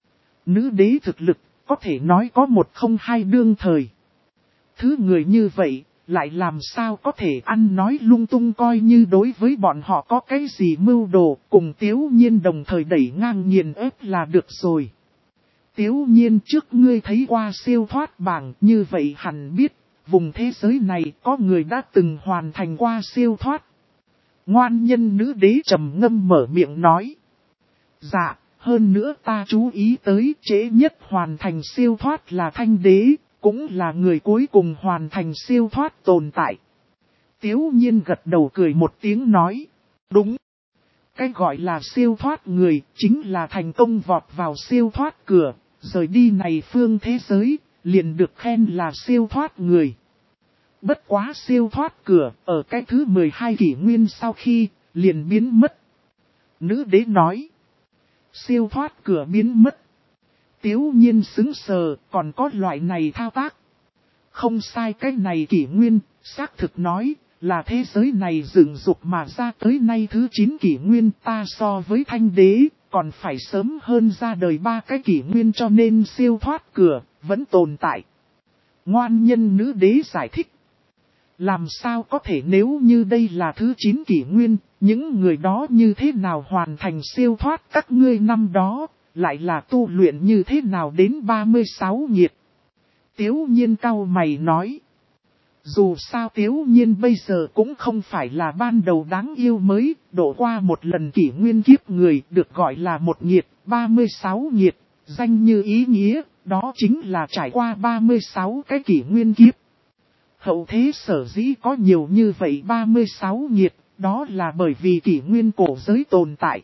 Nữ đế thực lực, có thể nói có một không hai đương thời. Thứ người như vậy, lại làm sao có thể ăn nói lung tung, coi như đối với bọn họ có cái gì mưu đồ, cùng Tiếu Nhiên đồng thời đẩy ngang nghiền ép là được rồi. Tiếu Nhiên, trước ngươi thấy qua siêu thoát bảng, như vậy hẳn biết, vùng thế giới này có người đã từng hoàn thành qua siêu thoát. Ngoan nhân nữ đế trầm ngâm mở miệng nói. Dạ, hơn nữa ta chú ý tới trễ nhất hoàn thành siêu thoát là Thanh Đế, cũng là người cuối cùng hoàn thành siêu thoát tồn tại. Tiếu Nhiên gật đầu cười một tiếng nói. Đúng. Cái gọi là siêu thoát người, chính là thành công vọt vào siêu thoát cửa, rời đi này phương thế giới, liền được khen là siêu thoát người. Bất quá siêu thoát cửa, ở cái thứ mười hai kỷ nguyên sau khi, liền biến mất. Nữ đế nói. Siêu thoát cửa biến mất. Tiếu Nhiên sững sờ, còn có loại này thao tác. Không sai, cái này kỷ nguyên, xác thực nói, là thế giới này dựng dục mà ra tới nay thứ chín kỷ nguyên, ta so với Thanh Đế, còn phải sớm hơn ra đời ba cái kỷ nguyên, cho nên siêu thoát cửa, vẫn tồn tại. Ngoan nhân nữ đế giải thích. Làm sao có thể, nếu như đây là thứ chín kỷ nguyên, những người đó như thế nào hoàn thành siêu thoát, các ngươi năm đó, lại là tu luyện như thế nào đến ba mươi sáu nhiệt. Tiếu Nhiên cau mày nói. Dù sao Tiếu Nhiên bây giờ cũng không phải là ban đầu đáng yêu mới, độ qua một lần kỷ nguyên kiếp người được gọi là một nghiệt, ba mươi sáu nghiệt, danh như ý nghĩa, đó chính là trải qua ba mươi sáu cái kỷ nguyên kiếp. Hậu thế sở dĩ có nhiều như vậy ba mươi sáu nghiệt, đó là bởi vì kỷ nguyên cổ giới tồn tại.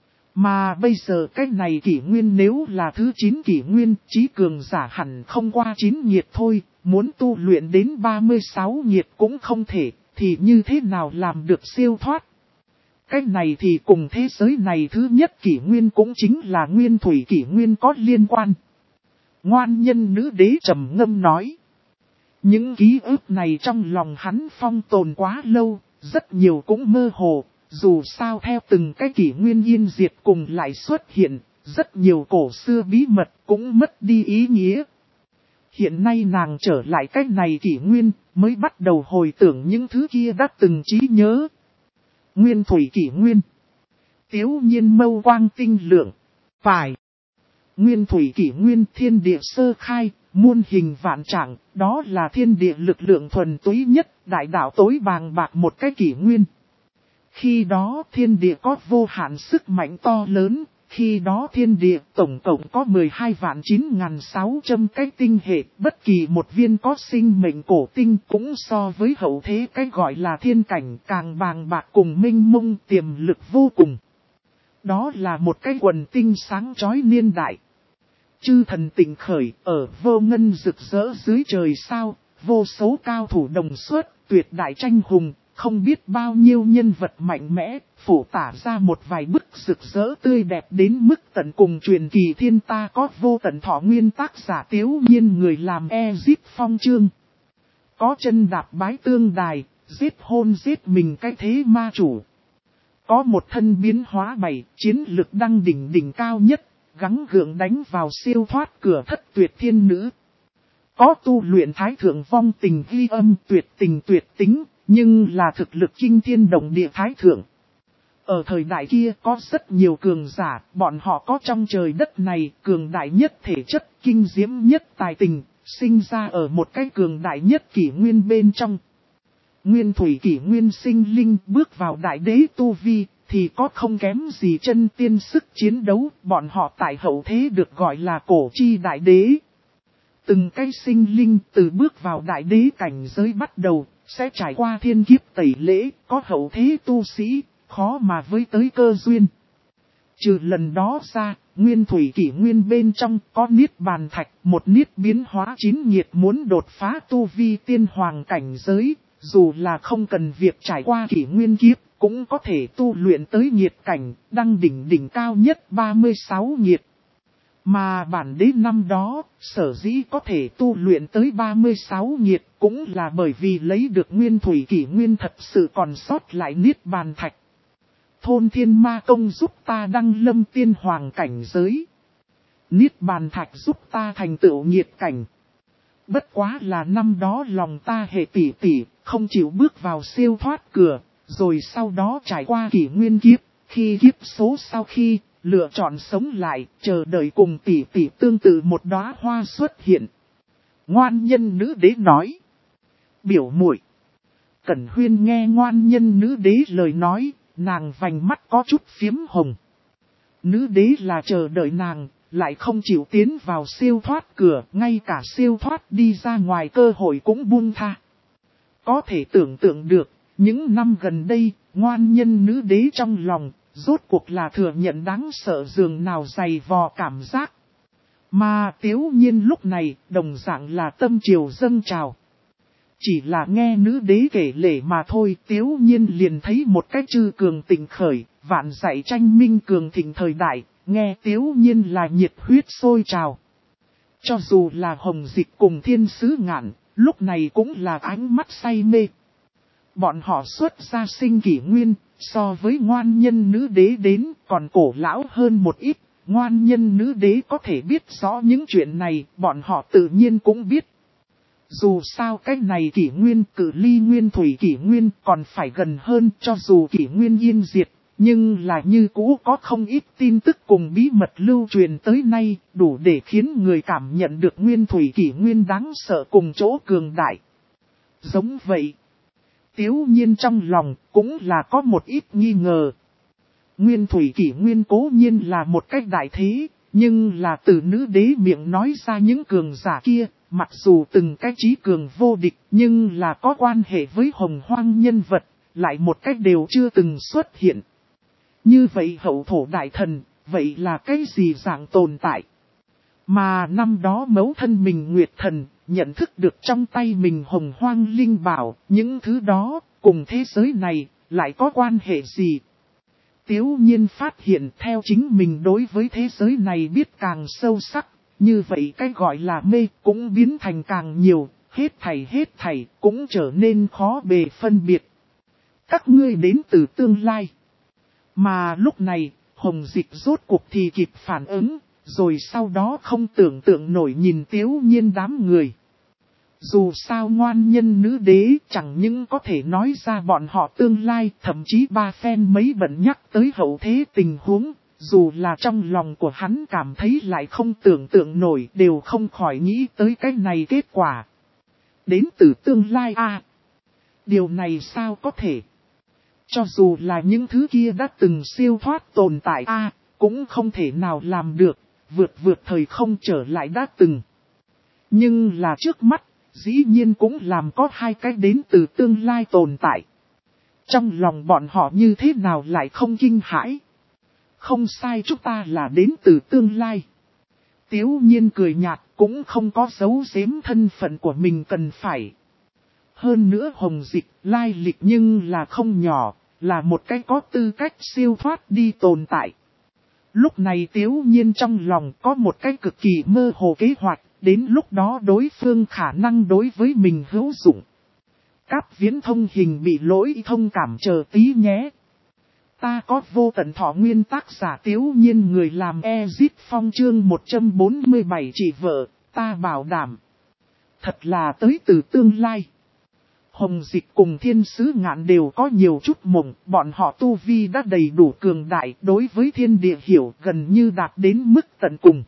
Mà bây giờ cái này kỷ nguyên nếu là thứ chín kỷ nguyên, trí cường giả hẳn không qua chín nghiệt thôi, muốn tu luyện đến ba mươi sáu nghiệt cũng không thể, thì như thế nào làm được siêu thoát? Cái này thì cùng thế giới này thứ nhất kỷ nguyên cũng chính là nguyên thủy kỷ nguyên có liên quan. Ngoan nhân nữ đế trầm ngâm nói. Những ký ức này trong lòng hắn phong tồn quá lâu, rất nhiều cũng mơ hồ. Dù sao theo từng cái kỷ nguyên yên diệt cùng lại xuất hiện, rất nhiều cổ xưa bí mật cũng mất đi ý nghĩa. Hiện nay nàng trở lại cái này kỷ nguyên, mới bắt đầu hồi tưởng những thứ kia đã từng trí nhớ. Nguyên thủy kỷ nguyên. Tiếu Nhiên mâu quang tinh lượng. Phải. Nguyên thủy kỷ nguyên thiên địa sơ khai, muôn hình vạn trạng, đó là thiên địa lực lượng thuần túy nhất, đại đạo tối bàng bạc một cái kỷ nguyên. Khi đó thiên địa có vô hạn sức mạnh to lớn, khi đó thiên địa tổng cộng có mười hai vạn chín nghìn sáu trăm cái tinh hệ, bất kỳ một viên có sinh mệnh cổ tinh cũng so với hậu thế cái gọi là thiên cảnh càng bàng bạc cùng minh mông tiềm lực vô cùng. Đó là một cái quần tinh sáng chói niên đại. Chư thần tỉnh khởi ở vô ngân rực rỡ dưới trời sao, vô số cao thủ đồng xuất, tuyệt đại tranh hùng. Không biết bao nhiêu nhân vật mạnh mẽ, phổ tả ra một vài bức rực rỡ tươi đẹp đến mức tận cùng truyền kỳ thiên ta có vô tận thọ nguyên tác giả Tiếu Nhiên người làm Ezip phong chương. Có chân đạp bái tương đài, giết hôn giết mình cái thế ma chủ. Có một thân biến hóa bảy, chiến lực đăng đỉnh đỉnh cao nhất, gắng gượng đánh vào siêu thoát cửa thất tuyệt thiên nữ. Có tu luyện thái thượng vong tình ghi âm tuyệt tình tuyệt tính. Nhưng là thực lực kinh thiên động địa thái thượng. Ở thời đại kia có rất nhiều cường giả, bọn họ có trong trời đất này cường đại nhất thể chất, kinh diễm nhất tài tình, sinh ra ở một cái cường đại nhất kỷ nguyên bên trong. Nguyên thủy kỷ nguyên sinh linh bước vào đại đế tu vi, thì có không kém gì chân tiên sức chiến đấu, bọn họ tại hậu thế được gọi là cổ chi đại đế. Từng cái sinh linh từ bước vào đại đế cảnh giới bắt đầu, sẽ trải qua thiên kiếp tẩy lễ, có hậu thế tu sĩ, khó mà với tới cơ duyên. Trừ lần đó ra, nguyên thủy kỷ nguyên bên trong có niết bàn thạch, một niết biến hóa chín nhiệt muốn đột phá tu vi tiên hoàng cảnh giới, dù là không cần việc trải qua kỷ nguyên kiếp, cũng có thể tu luyện tới nhiệt cảnh, đăng đỉnh đỉnh cao nhất ba mươi sáu nhiệt. Mà bản đế năm đó, sở dĩ có thể tu luyện tới ba mươi sáu nhiệt cũng là bởi vì lấy được nguyên thủy kỷ nguyên thật sự còn sót lại niết bàn thạch. Thôn thiên ma công giúp ta đăng lâm tiên hoàng cảnh giới. Niết bàn thạch giúp ta thành tựu nhiệt cảnh. Bất quá là năm đó lòng ta hệ tỉ tỉ, không chịu bước vào siêu thoát cửa, rồi sau đó trải qua kỷ nguyên kiếp, khi kiếp số sau khi lựa chọn sống lại, chờ đợi cùng tỷ tỷ tương tự một đóa hoa xuất hiện. Ngoan nhân nữ đế nói. Biểu muội. Cẩn Huyên nghe ngoan nhân nữ đế lời nói, nàng vành mắt có chút phiếm hồng. Nữ đế là chờ đợi nàng, lại không chịu tiến vào siêu thoát cửa, ngay cả siêu thoát đi ra ngoài cơ hội cũng buông tha. Có thể tưởng tượng được, những năm gần đây, ngoan nhân nữ đế trong lòng, rốt cuộc là thừa nhận đáng sợ dường nào dày vò cảm giác. Mà Tiếu Nhiên lúc này, đồng dạng là tâm triều dâng trào. Chỉ là nghe nữ đế kể lể mà thôi, Tiếu Nhiên liền thấy một cái chư cường tình khởi, vạn dạy tranh minh cường thịnh thời đại, nghe Tiếu Nhiên là nhiệt huyết sôi trào. Cho dù là Hồng Dịch cùng Thiên Sứ Ngạn, lúc này cũng là ánh mắt say mê. Bọn họ xuất ra sinh kỷ nguyên, so với ngoan nhân nữ đế đến còn cổ lão hơn một ít. Ngoan nhân nữ đế có thể biết rõ những chuyện này, bọn họ tự nhiên cũng biết. Dù sao cái này kỷ nguyên cự ly nguyên thủy kỷ nguyên còn phải gần hơn, cho dù kỷ nguyên yên diệt, Nhưng là như cũ có không ít tin tức cùng bí mật lưu truyền tới nay, đủ để khiến người cảm nhận được nguyên thủy kỷ nguyên đáng sợ cùng chỗ cường đại. Giống vậy, Tiếu Nhiên trong lòng cũng là có một ít nghi ngờ. Nguyên thủy kỷ nguyên cố nhiên là một cách đại thế, nhưng là từ nữ đế miệng nói ra những cường giả kia, mặc dù từng cái trí cường vô địch nhưng là có quan hệ với hồng hoang nhân vật, lại một cách đều chưa từng xuất hiện. Như vậy hậu thổ đại thần, vậy là cái gì dạng tồn tại? Mà năm đó mẫu thân mình Nguyệt Thần, nhận thức được trong tay mình hồng hoang linh bảo, những thứ đó, cùng thế giới này, lại có quan hệ gì? Tiếu Nhiên phát hiện theo chính mình đối với thế giới này biết càng sâu sắc, như vậy cái gọi là mê cũng biến thành càng nhiều, hết thảy hết thảy cũng trở nên khó bề phân biệt. Các ngươi đến từ tương lai. Mà lúc này, Hồng Dịch rốt cuộc thì kịp phản ứng, rồi sau đó không tưởng tượng nổi nhìn Tiếu Nhiên đám người. Dù sao ngoan nhân nữ đế chẳng những có thể nói ra bọn họ tương lai, thậm chí ba phen mấy bận nhắc tới hậu thế tình huống, dù là trong lòng của hắn cảm thấy lại không tưởng tượng nổi, đều không khỏi nghĩ tới cái này kết quả. Đến từ tương lai à? Điều này sao có thể? Cho dù là những thứ kia đã từng siêu thoát tồn tại a cũng không thể nào làm được, vượt vượt thời không trở lại đã từng. Nhưng là trước mắt, dĩ nhiên cũng làm có hai cái đến từ tương lai tồn tại. Trong lòng bọn họ như thế nào lại không kinh hãi? Không sai, chúng ta là đến từ tương lai. Tiếu Nhiên cười nhạt, cũng không có giấu giếm thân phận của mình cần phải. Hơn nữa Hồng Dịch lai lịch nhưng là không nhỏ, là một cái có tư cách siêu thoát đi tồn tại. Lúc này Tiếu Nhiên trong lòng có một cái cực kỳ mơ hồ kế hoạch, đến lúc đó đối phương khả năng đối với mình hữu dụng. Cáp viễn thông hình bị lỗi thông cảm chờ tí nhé. Ta có vô tận thọ nguyên tác giả Tiếu Nhiên người làm Ezip Phong chương một trăm bốn mươi bảy chỉ vợ, ta bảo đảm. Thật là tới từ tương lai. Hồng Dịch cùng thiên sứ ngạn đều có nhiều chút mộng, bọn họ tu vi đã đầy đủ cường đại đối với thiên địa hiểu gần như đạt đến mức tận cùng.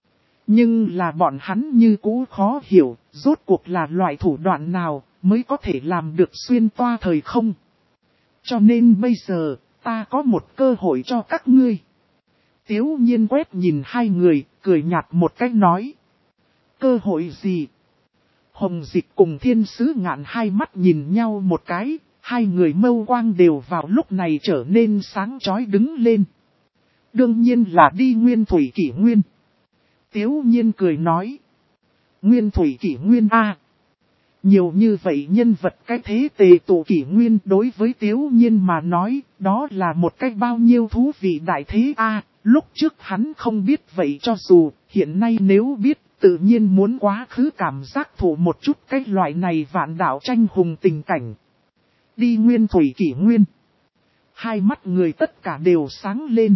Nhưng là bọn hắn như cũ khó hiểu, rốt cuộc là loại thủ đoạn nào mới có thể làm được xuyên toa thời không. Cho nên bây giờ, ta có một cơ hội cho các ngươi. Tiếu Nhiên quét nhìn hai người, cười nhạt một cách nói. Cơ hội gì? Hồng Dịch cùng thiên sứ ngạn hai mắt nhìn nhau một cái, hai người mâu quang đều vào lúc này trở nên sáng chói đứng lên. Đương nhiên là đi nguyên thủy kỷ nguyên. Tiếu Nhiên cười nói. Nguyên thủy kỷ nguyên a Nhiều như vậy nhân vật cái thế tề tụ kỷ nguyên đối với Tiếu Nhiên mà nói, đó là một cách bao nhiêu thú vị đại thế a lúc trước hắn không biết vậy cho dù, hiện nay nếu biết, tự nhiên muốn quá khứ cảm giác thụ một chút cái loại này vạn đạo tranh hùng tình cảnh. Đi nguyên thủy kỷ nguyên. Hai mắt người tất cả đều sáng lên.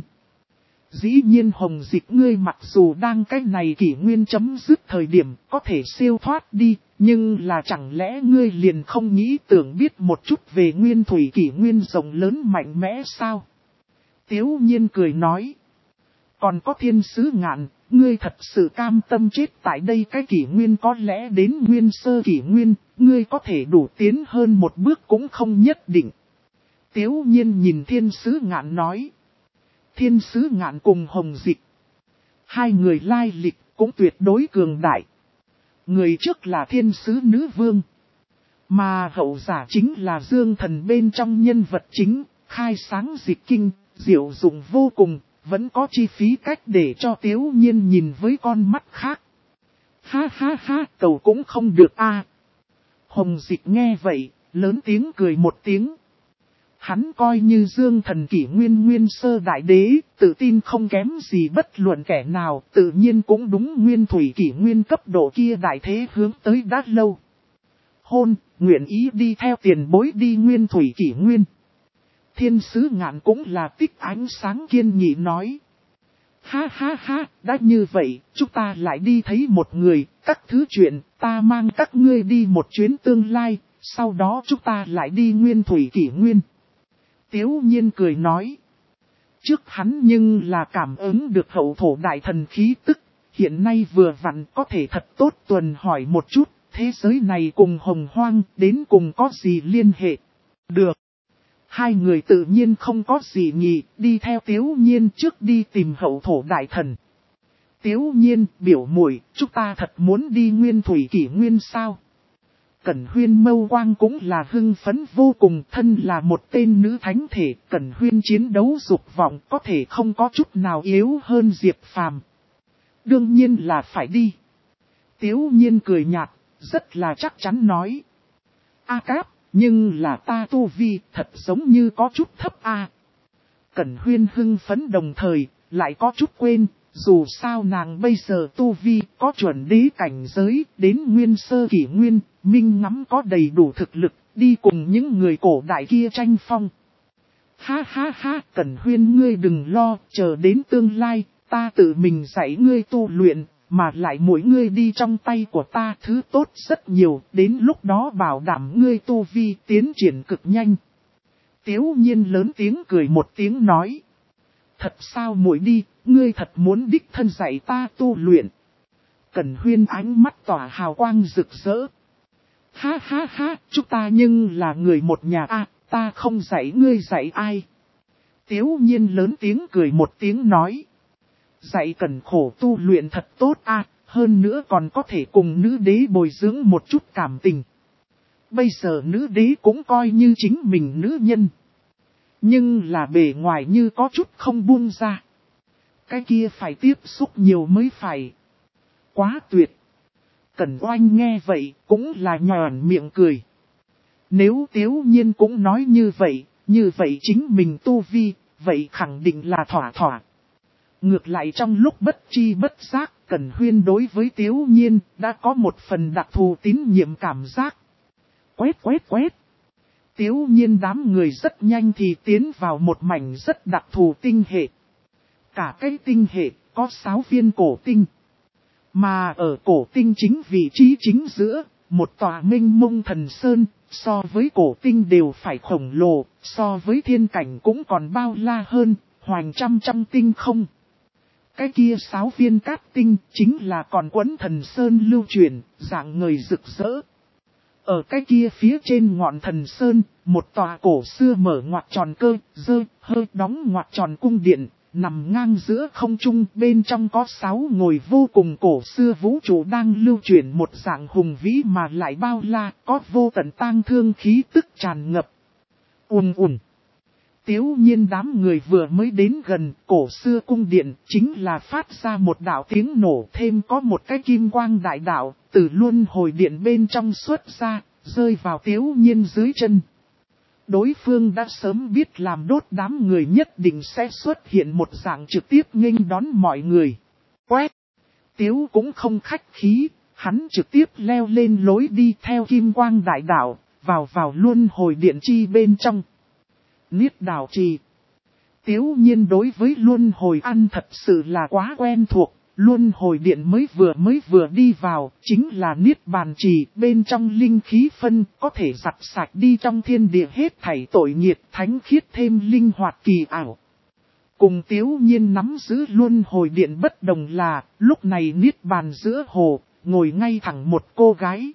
Dĩ nhiên Hồng Dịch ngươi mặc dù đang cái này kỷ nguyên chấm dứt thời điểm có thể siêu thoát đi, nhưng là chẳng lẽ ngươi liền không nghĩ tưởng biết một chút về nguyên thủy kỷ nguyên rộng lớn mạnh mẽ sao? Tiếu Nhiên cười nói. Còn có thiên sứ ngạn, ngươi thật sự cam tâm chết tại đây cái kỷ nguyên có lẽ đến nguyên sơ kỷ nguyên, ngươi có thể đủ tiến hơn một bước cũng không nhất định. Tiếu Nhiên nhìn thiên sứ ngạn nói. Thiên sứ ngạn cùng Hồng Dịch. Hai người lai lịch cũng tuyệt đối cường đại. Người trước là thiên sứ nữ vương. Mà hậu giả chính là dương thần bên trong nhân vật chính, khai sáng dịch kinh, diệu dụng vô cùng, vẫn có chi phí cách để cho Tiếu Nhiên nhìn với con mắt khác. Ha ha ha, cầu cũng không được a. Hồng Dịch nghe vậy, lớn tiếng cười một tiếng. Hắn coi như dương thần kỷ nguyên nguyên sơ đại đế, tự tin không kém gì bất luận kẻ nào, tự nhiên cũng đúng nguyên thủy kỷ nguyên cấp độ kia đại thế hướng tới đã lâu. Hôn, nguyện ý đi theo tiền bối đi nguyên thủy kỷ nguyên. Thiên sứ ngạn cũng là tích ánh sáng kiên nghị nói. Ha ha ha, đã như vậy, chúng ta lại đi thấy một người, các thứ chuyện, ta mang các ngươi đi một chuyến tương lai, sau đó chúng ta lại đi nguyên thủy kỷ nguyên. Tiếu Nhiên cười nói. trước hắn nhưng là cảm ứng được hậu thổ đại thần khí tức, hiện nay vừa vặn có thể thật tốt tuần hỏi một chút, thế giới này cùng hồng hoang đến cùng có gì liên hệ. Được. Hai người tự nhiên không có gì nhỉ, đi theo Tiếu Nhiên trước đi tìm hậu thổ đại thần. Tiếu Nhiên biểu muội, chúng ta thật muốn đi nguyên thủy kỷ nguyên sao? Cẩn Huyên mâu quang cũng là hưng phấn vô cùng, thân là một tên nữ thánh thể, Cẩn Huyên chiến đấu dục vọng có thể không có chút nào yếu hơn Diệp Phàm. Đương nhiên là phải đi. Tiếu Nhiên cười nhạt, rất là chắc chắn nói. A Cáp, nhưng là ta tu vi thật giống như có chút thấp a. Cẩn Huyên hưng phấn đồng thời, lại có chút quên. Dù sao nàng bây giờ tu vi có chuẩn đế cảnh giới, đến nguyên sơ kỷ nguyên, minh ngắm có đầy đủ thực lực, đi cùng những người cổ đại kia tranh phong. Ha ha ha, Cẩn Huyên ngươi đừng lo, chờ đến tương lai, ta tự mình dạy ngươi tu luyện, mà lại mỗi ngươi đi trong tay của ta thứ tốt rất nhiều, đến lúc đó bảo đảm ngươi tu vi tiến triển cực nhanh. Tiếu Nhiên lớn tiếng cười một tiếng nói. Thật sao muội đi, ngươi thật muốn đích thân dạy ta tu luyện. Cẩn Huyên ánh mắt tỏa hào quang rực rỡ. Ha ha ha, chúng ta nhưng là người một nhà a, ta không dạy ngươi dạy ai. Tiếu Nhiên lớn tiếng cười một tiếng nói. Dạy Cẩn khổ tu luyện thật tốt a, hơn nữa còn có thể cùng nữ đế bồi dưỡng một chút cảm tình. Bây giờ nữ đế cũng coi như chính mình nữ nhân. Nhưng là bề ngoài như có chút không buông ra. Cái kia phải tiếp xúc nhiều mới phải. Quá tuyệt. Cẩn Oanh nghe vậy cũng là nhòn miệng cười. Nếu Tiếu Nhiên cũng nói như vậy, như vậy chính mình tu vi, vậy khẳng định là thỏa thỏa. Ngược lại trong lúc bất chi bất giác, Cẩn Huyên đối với Tiếu Nhiên đã có một phần đặc thù tín nhiệm cảm giác. Quét quét quét. Tiếu Nhiên đám người rất nhanh thì tiến vào một mảnh rất đặc thù tinh hệ. Cả cái tinh hệ có sáu viên cổ tinh. Mà ở cổ tinh chính vị trí chính giữa, một tòa minh mông thần sơn, so với cổ tinh đều phải khổng lồ, so với thiên cảnh cũng còn bao la hơn, hoành trăm trăm tinh không. Cái kia sáu viên cát tinh chính là còn quấn thần sơn lưu truyền, dạng người rực rỡ. Ở cái kia phía trên ngọn thần sơn, một tòa cổ xưa mở ngoặt tròn cơ, dơ, hơi đóng ngoặt tròn cung điện, nằm ngang giữa không trung, bên trong có sáu ngồi vô cùng cổ xưa vũ trụ đang lưu chuyển một dạng hùng vĩ mà lại bao la, có vô tận tang thương khí tức tràn ngập. Ùn ùn. Tiếu Nhiên đám người vừa mới đến gần cổ xưa cung điện, chính là phát ra một đạo tiếng nổ, thêm có một cái kim quang đại đạo, từ luân hồi điện bên trong xuất ra, rơi vào Tiếu Nhiên dưới chân. Đối phương đã sớm biết làm đốt đám người nhất định sẽ xuất hiện một dạng trực tiếp nghênh đón mọi người. Quét! Tiếu cũng không khách khí, hắn trực tiếp leo lên lối đi theo kim quang đại đạo, vào vào luân hồi điện chi bên trong. Niết Đào Trì. Tiếu Nhiên đối với luân hồi ăn thật sự là quá quen thuộc, luân hồi điện mới vừa mới vừa đi vào, chính là Niết Bàn Trì, bên trong linh khí phân, có thể giặt sạch đi trong thiên địa hết thảy tội nghiệt, thánh khiết thêm linh hoạt kỳ ảo. Cùng Tiếu Nhiên nắm giữ luân hồi điện bất đồng là, lúc này Niết Bàn giữa hồ, ngồi ngay thẳng một cô gái.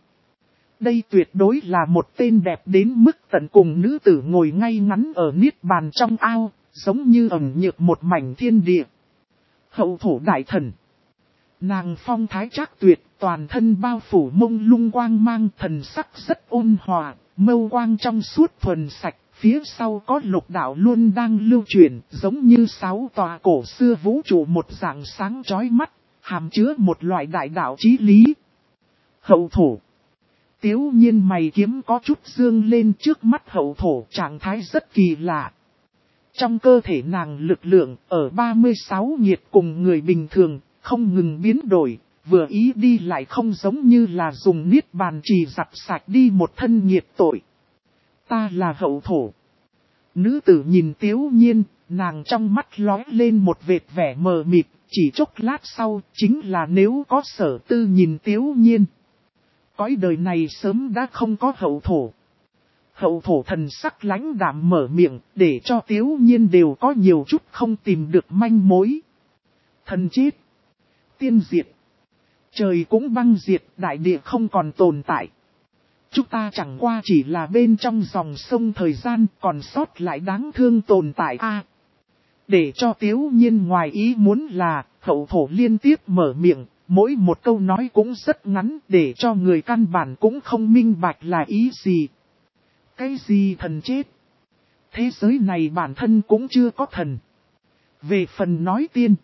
Đây tuyệt đối là một tên đẹp đến mức tận cùng nữ tử ngồi ngay ngắn ở Niết Bàn trong ao, giống như ẩn nhược một mảnh thiên địa. Hậu thổ đại thần. Nàng phong thái trác tuyệt, toàn thân bao phủ mông lung quang mang, thần sắc rất ôn hòa, mâu quang trong suốt thuần sạch, phía sau có lục đạo luôn đang lưu chuyển, giống như sáu tòa cổ xưa vũ trụ một dạng sáng chói mắt, hàm chứa một loại đại đạo chí lý. Hậu thổ. Tiếu Nhiên mày kiếm có chút dương lên, trước mắt hậu thổ trạng thái rất kỳ lạ. Trong cơ thể nàng lực lượng ở ba mươi sáu nhiệt cùng người bình thường, không ngừng biến đổi, vừa ý đi lại không giống như là dùng Niết Bàn Trì giặt sạch đi một thân nhiệt tội. Ta là hậu thổ. Nữ tử nhìn Tiếu Nhiên, nàng trong mắt lóe lên một vệt vẻ mờ mịt, chỉ chốc lát sau, chính là nếu có Sở Tư nhìn Tiếu Nhiên. Cõi đời này sớm đã không có hậu thổ. Hậu thổ thần sắc lãnh đạm mở miệng, để cho Tiếu Nhiên đều có nhiều chút không tìm được manh mối. Thần chết. Tiên diệt. Trời cũng băng diệt, đại địa không còn tồn tại. Chúng ta chẳng qua chỉ là bên trong dòng sông thời gian còn sót lại đáng thương tồn tại a. À, để cho Tiếu Nhiên ngoài ý muốn là, hậu thổ liên tiếp mở miệng, mỗi một câu nói cũng rất ngắn để cho người căn bản cũng không minh bạch là ý gì. Cái gì thần chết? Thế giới này bản thân cũng chưa có thần. Về phần nói tiên.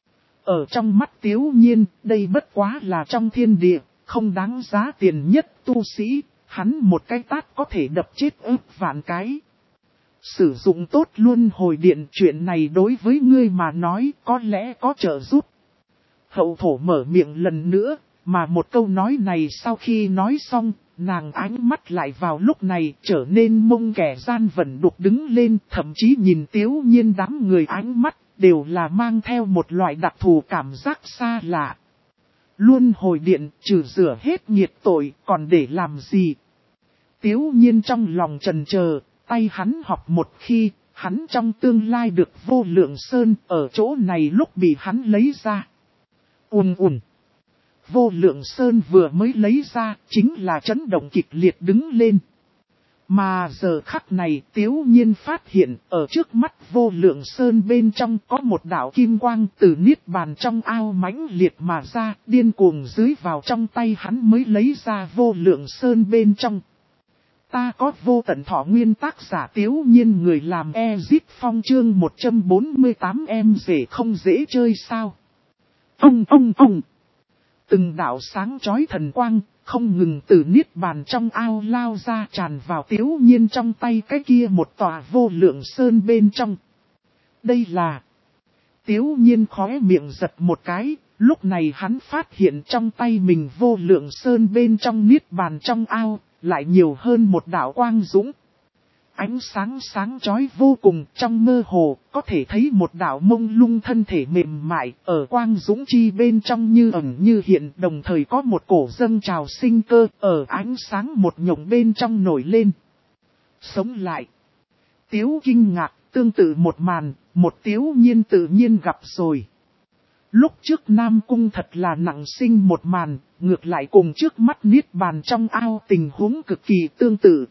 Ở trong mắt Tiếu Nhiên, đây bất quá là trong thiên địa, không đáng giá tiền nhất tu sĩ, hắn một cái tát có thể đập chết ức vạn cái. Sử dụng tốt luôn hồi điện, chuyện này đối với ngươi mà nói có lẽ có trợ giúp. Hậu thổ mở miệng lần nữa, mà một câu nói này sau khi nói xong, nàng ánh mắt lại vào lúc này trở nên mông kẻ gian vẩn đục đứng lên, thậm chí nhìn Tiếu Nhiên đám người ánh mắt, đều là mang theo một loại đặc thù cảm giác xa lạ. Luôn hồi điện, trừ rửa hết nhiệt tội, còn để làm gì? Tiếu Nhiên trong lòng trần chờ, tay hắn học một khi, hắn trong tương lai được vô lượng sơn, ở chỗ này lúc bị hắn lấy ra. Ùn ùn. Vô lượng sơn vừa mới lấy ra, chính là chấn động kịch liệt đứng lên. Mà giờ khắc này Tiếu Nhiên phát hiện ở trước mắt vô lượng sơn bên trong có một đạo kim quang từ niết bàn trong ao mãnh liệt mà ra, điên cuồng dưới vào trong tay hắn mới lấy ra vô lượng sơn bên trong. Ta có vô tận thọ nguyên, tác giả Tiếu Nhiên, người làm Ezip Phong, chương một trăm bốn mươi tám, em dễ không dễ chơi sao? Ông ông ông! Từng đạo sáng chói thần quang, không ngừng từ niết bàn trong ao lao ra tràn vào Tiếu Nhiên trong tay cái kia một tòa vô lượng sơn bên trong. Đây là... Tiếu Nhiên khóe miệng giật một cái, lúc này hắn phát hiện trong tay mình vô lượng sơn bên trong niết bàn trong ao, lại nhiều hơn một đạo quang dũng. Ánh sáng sáng chói vô cùng, trong mơ hồ, có thể thấy một đạo mông lung thân thể mềm mại, ở quang dũng chi bên trong như ẩn như hiện, đồng thời có một cổ dâng trào sinh cơ, ở ánh sáng một nhộng bên trong nổi lên. Sống lại. Tiếu kinh ngạc, tương tự một màn, một Tiếu Nhiên tự nhiên gặp rồi. Lúc trước Nam Cung thật là nặng sinh một màn, ngược lại cùng trước mắt niết bàn trong ao tình huống cực kỳ tương tự.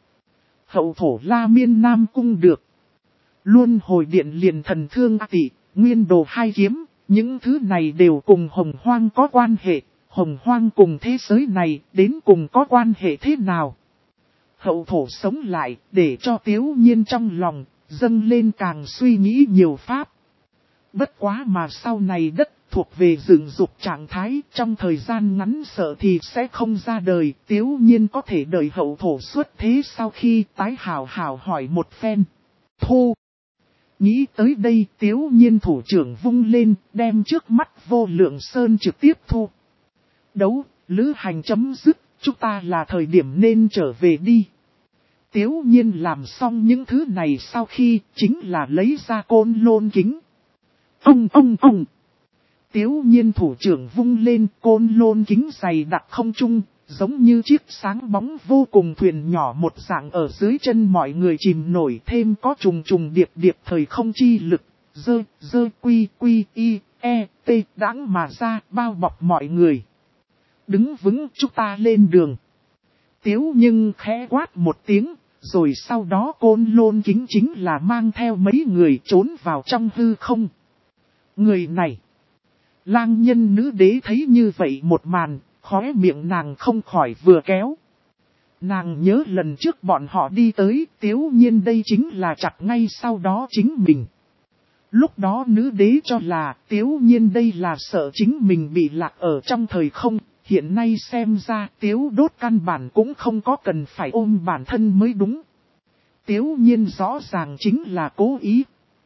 Hậu thổ La Miên Nam Cung được. Luôn hồi điện liền thần thương tị, nguyên đồ hai kiếm, những thứ này đều cùng Hồng Hoang có quan hệ. Hồng Hoang cùng thế giới này đến cùng có quan hệ thế nào? Hậu thổ sống lại để cho Tiếu Nhiên trong lòng dâng lên càng suy nghĩ nhiều pháp. Bất quá mà sau này đất thuộc về dựng dục trạng thái, trong thời gian ngắn sợ thì sẽ không ra đời. Tiếu Nhiên có thể đợi hậu thổ xuất thế sau khi tái hào hào hỏi một phen. Thu. Nghĩ tới đây Tiếu Nhiên thủ trưởng vung lên, đem trước mắt vô lượng sơn trực tiếp thu. Đấu, lữ hành chấm dứt, chúng ta là thời điểm nên trở về đi. Tiếu Nhiên làm xong những thứ này sau khi chính là lấy ra côn lôn kính. Ông ông ông. Tiếu Nhiên thủ trưởng vung lên, côn lôn kính dày đặc không trung, giống như chiếc sáng bóng vô cùng thuyền nhỏ một dạng ở dưới chân mọi người chìm nổi, thêm có trùng trùng điệp điệp thời không chi lực, dơ, dơ quy quy y, e, t đãng mà ra bao bọc mọi người. Đứng vững, chúng ta lên đường. Tiếu nhưng khẽ quát một tiếng, rồi sau đó côn lôn kính chính là mang theo mấy người trốn vào trong hư không. Người này, lang nhân nữ đế thấy như vậy một màn, khóe miệng nàng không khỏi vừa kéo. Nàng nhớ lần trước bọn họ đi tới, Tiếu Nhiên đây chính là chặt ngay sau đó chính mình. Lúc đó nữ đế cho là Tiếu Nhiên đây là sợ chính mình bị lạc ở trong thời không, hiện nay xem ra Tiếu đốt căn bản cũng không có cần phải ôm bản thân mới đúng. Tiếu Nhiên rõ ràng chính là cố ý.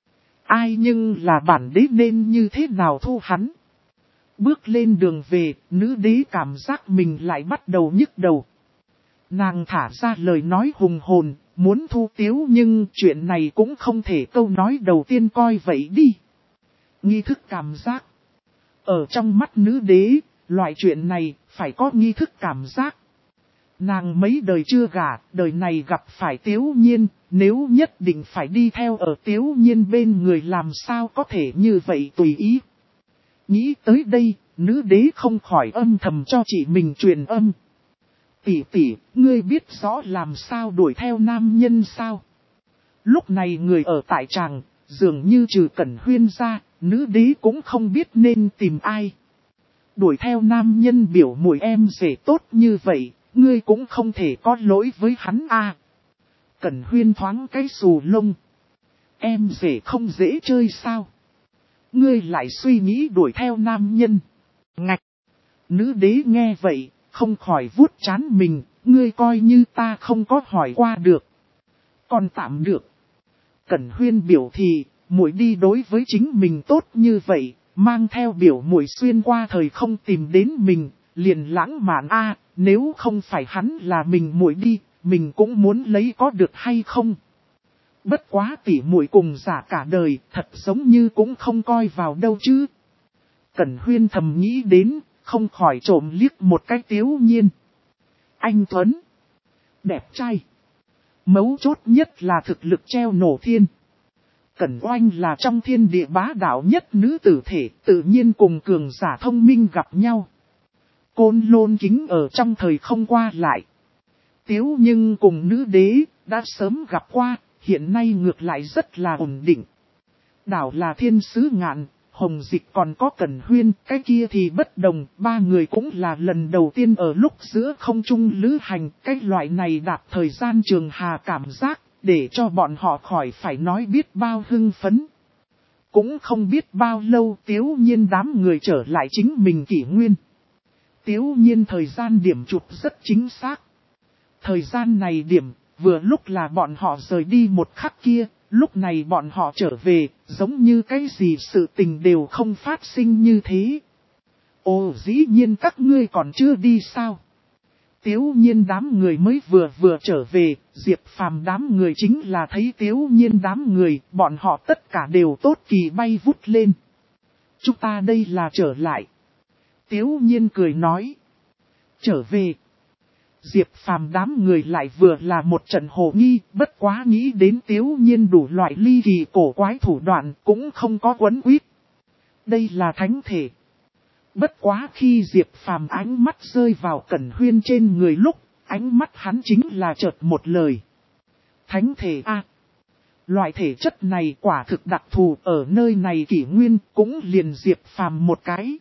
Ai nhưng là bản đế nên như thế nào thu hắn. Bước lên đường về, nữ đế cảm giác mình lại bắt đầu nhức đầu. Nàng thả ra lời nói hùng hồn, muốn thu Tiếu nhưng chuyện này cũng không thể câu nói đầu tiên coi vậy đi. Nghi thức cảm giác. Ở trong mắt nữ đế, loại chuyện này phải có nghi thức cảm giác. Nàng mấy đời chưa gả, đời này gặp phải Tiếu Nhiên, nếu nhất định phải đi theo ở Tiếu Nhiên bên người làm sao có thể như vậy tùy ý. Nghĩ tới đây, nữ đế không khỏi âm thầm cho chị mình truyền âm. Tỷ tỷ, ngươi biết rõ làm sao đuổi theo nam nhân sao? Lúc này người ở tại tràng, dường như trừ Cẩn Huyên ra, nữ đế cũng không biết nên tìm ai. Đuổi theo nam nhân biểu muội em rể tốt như vậy, ngươi cũng không thể có lỗi với hắn a. Cẩn Huyên thoáng cái xù lông. Em rể không dễ chơi sao? Ngươi lại suy nghĩ đuổi theo nam nhân. Ngạch! Nữ đế nghe vậy, không khỏi vuốt trán mình, ngươi coi như ta không có hỏi qua được. Còn tạm được. Cẩn Huyên biểu thì, muội đi đối với chính mình tốt như vậy, mang theo biểu muội xuyên qua thời không tìm đến mình, liền lãng mạn a, nếu không phải hắn là mình muội đi, mình cũng muốn lấy có được hay không? Bất quá tỉ muội cùng giả cả đời, thật giống như cũng không coi vào đâu chứ. Cẩn Huyên thầm nghĩ đến, không khỏi trộm liếc một cái Tiếu Nhiên. Anh Tuấn, đẹp trai. Mấu chốt nhất là thực lực treo nổ thiên. Cẩn Oanh là trong thiên địa bá đạo nhất nữ tử thể, tự nhiên cùng cường giả thông minh gặp nhau. Côn Lôn Kính ở trong thời không qua lại. Tiếu nhưng cùng nữ đế, đã sớm gặp qua, hiện nay ngược lại rất là ổn định. Đảo là thiên sứ ngạn, Hồng Dịch còn có Cẩn Huyên, cái kia thì bất đồng, ba người cũng là lần đầu tiên ở lúc giữa không trung lữ hành, cái loại này đạp thời gian trường hà cảm giác, để cho bọn họ khỏi phải nói biết bao hưng phấn. Cũng không biết bao lâu Tiếu Nhiên đám người trở lại chính mình kỷ nguyên. Tiếu Nhiên thời gian điểm chụp rất chính xác. Thời gian này điểm, vừa lúc là bọn họ rời đi một khắc kia, lúc này bọn họ trở về, giống như cái gì sự tình đều không phát sinh như thế. Ồ, dĩ nhiên các ngươi còn chưa đi sao? Tiếu Nhiên đám người mới vừa vừa trở về, Diệp Phàm đám người chính là thấy Tiếu Nhiên đám người, bọn họ tất cả đều tốt kỳ bay vút lên. Chúng ta đây là trở lại. Tiếu Nhiên cười nói. Trở về. Diệp Phàm đám người lại vừa là một trận hồ nghi, bất quá nghĩ đến Tiếu Nhiên đủ loại ly kỳ cổ quái thủ đoạn cũng không có quấn quýt. Đây là thánh thể. Bất quá khi Diệp Phàm ánh mắt rơi vào Cẩn Huyên trên người lúc, ánh mắt hắn chính là chợt một lời. Thánh thể a, loại thể chất này quả thực đặc thù ở nơi này kỷ nguyên cũng liền Diệp Phàm một cái.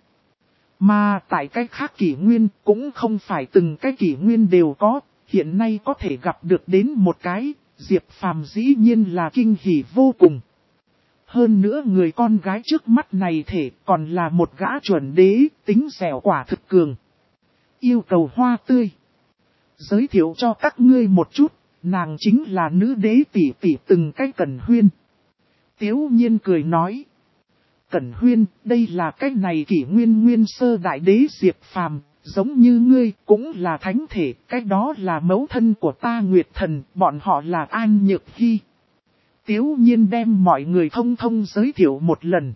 Mà tại cái khác kỷ nguyên cũng không phải từng cái kỷ nguyên đều có, hiện nay có thể gặp được đến một cái, Diệp Phàm dĩ nhiên là kinh hỉ vô cùng. Hơn nữa người con gái trước mắt này thể còn là một gã chuẩn đế, tính dẻo quả thực cường. Yêu cầu hoa tươi. Giới thiệu cho các ngươi một chút, nàng chính là nữ đế tỷ tỷ từng cái Cẩn Huyên. Tiếu Nhiên cười nói. Cẩn Huyên, đây là cái này kỷ nguyên nguyên sơ đại đế Diệp Phàm, giống như ngươi cũng là thánh thể, cái đó là mẫu thân của ta Nguyệt Thần, bọn họ là An Nhược Hy. Tiếu Nhiên đem mọi người thông thông giới thiệu một lần.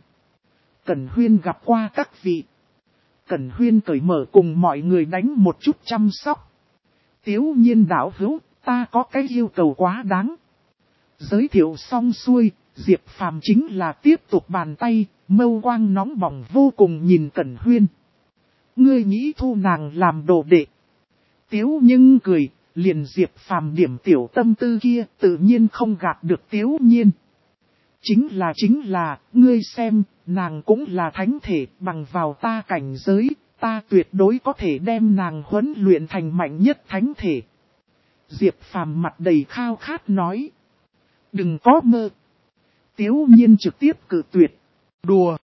Cẩn Huyên gặp qua các vị. Cẩn Huyên cởi mở cùng mọi người đánh một chút chăm sóc. Tiếu Nhiên đạo hữu, ta có cái yêu cầu quá đáng. Giới thiệu xong xuôi, Diệp Phàm chính là tiếp tục bàn tay, mâu quang nóng bỏng vô cùng nhìn Cẩn Huyên. Ngươi nghĩ thu nàng làm đồ đệ. Tiếu nhưng cười, liền Diệp Phàm điểm tiểu tâm tư kia tự nhiên không gạt được Tiếu Nhiên. Chính là chính là, ngươi xem, nàng cũng là thánh thể, bằng vào ta cảnh giới, ta tuyệt đối có thể đem nàng huấn luyện thành mạnh nhất thánh thể. Diệp Phàm mặt đầy khao khát nói. Đừng có mơ. Tiếu Nhiên trực tiếp cự tuyệt. Đùa.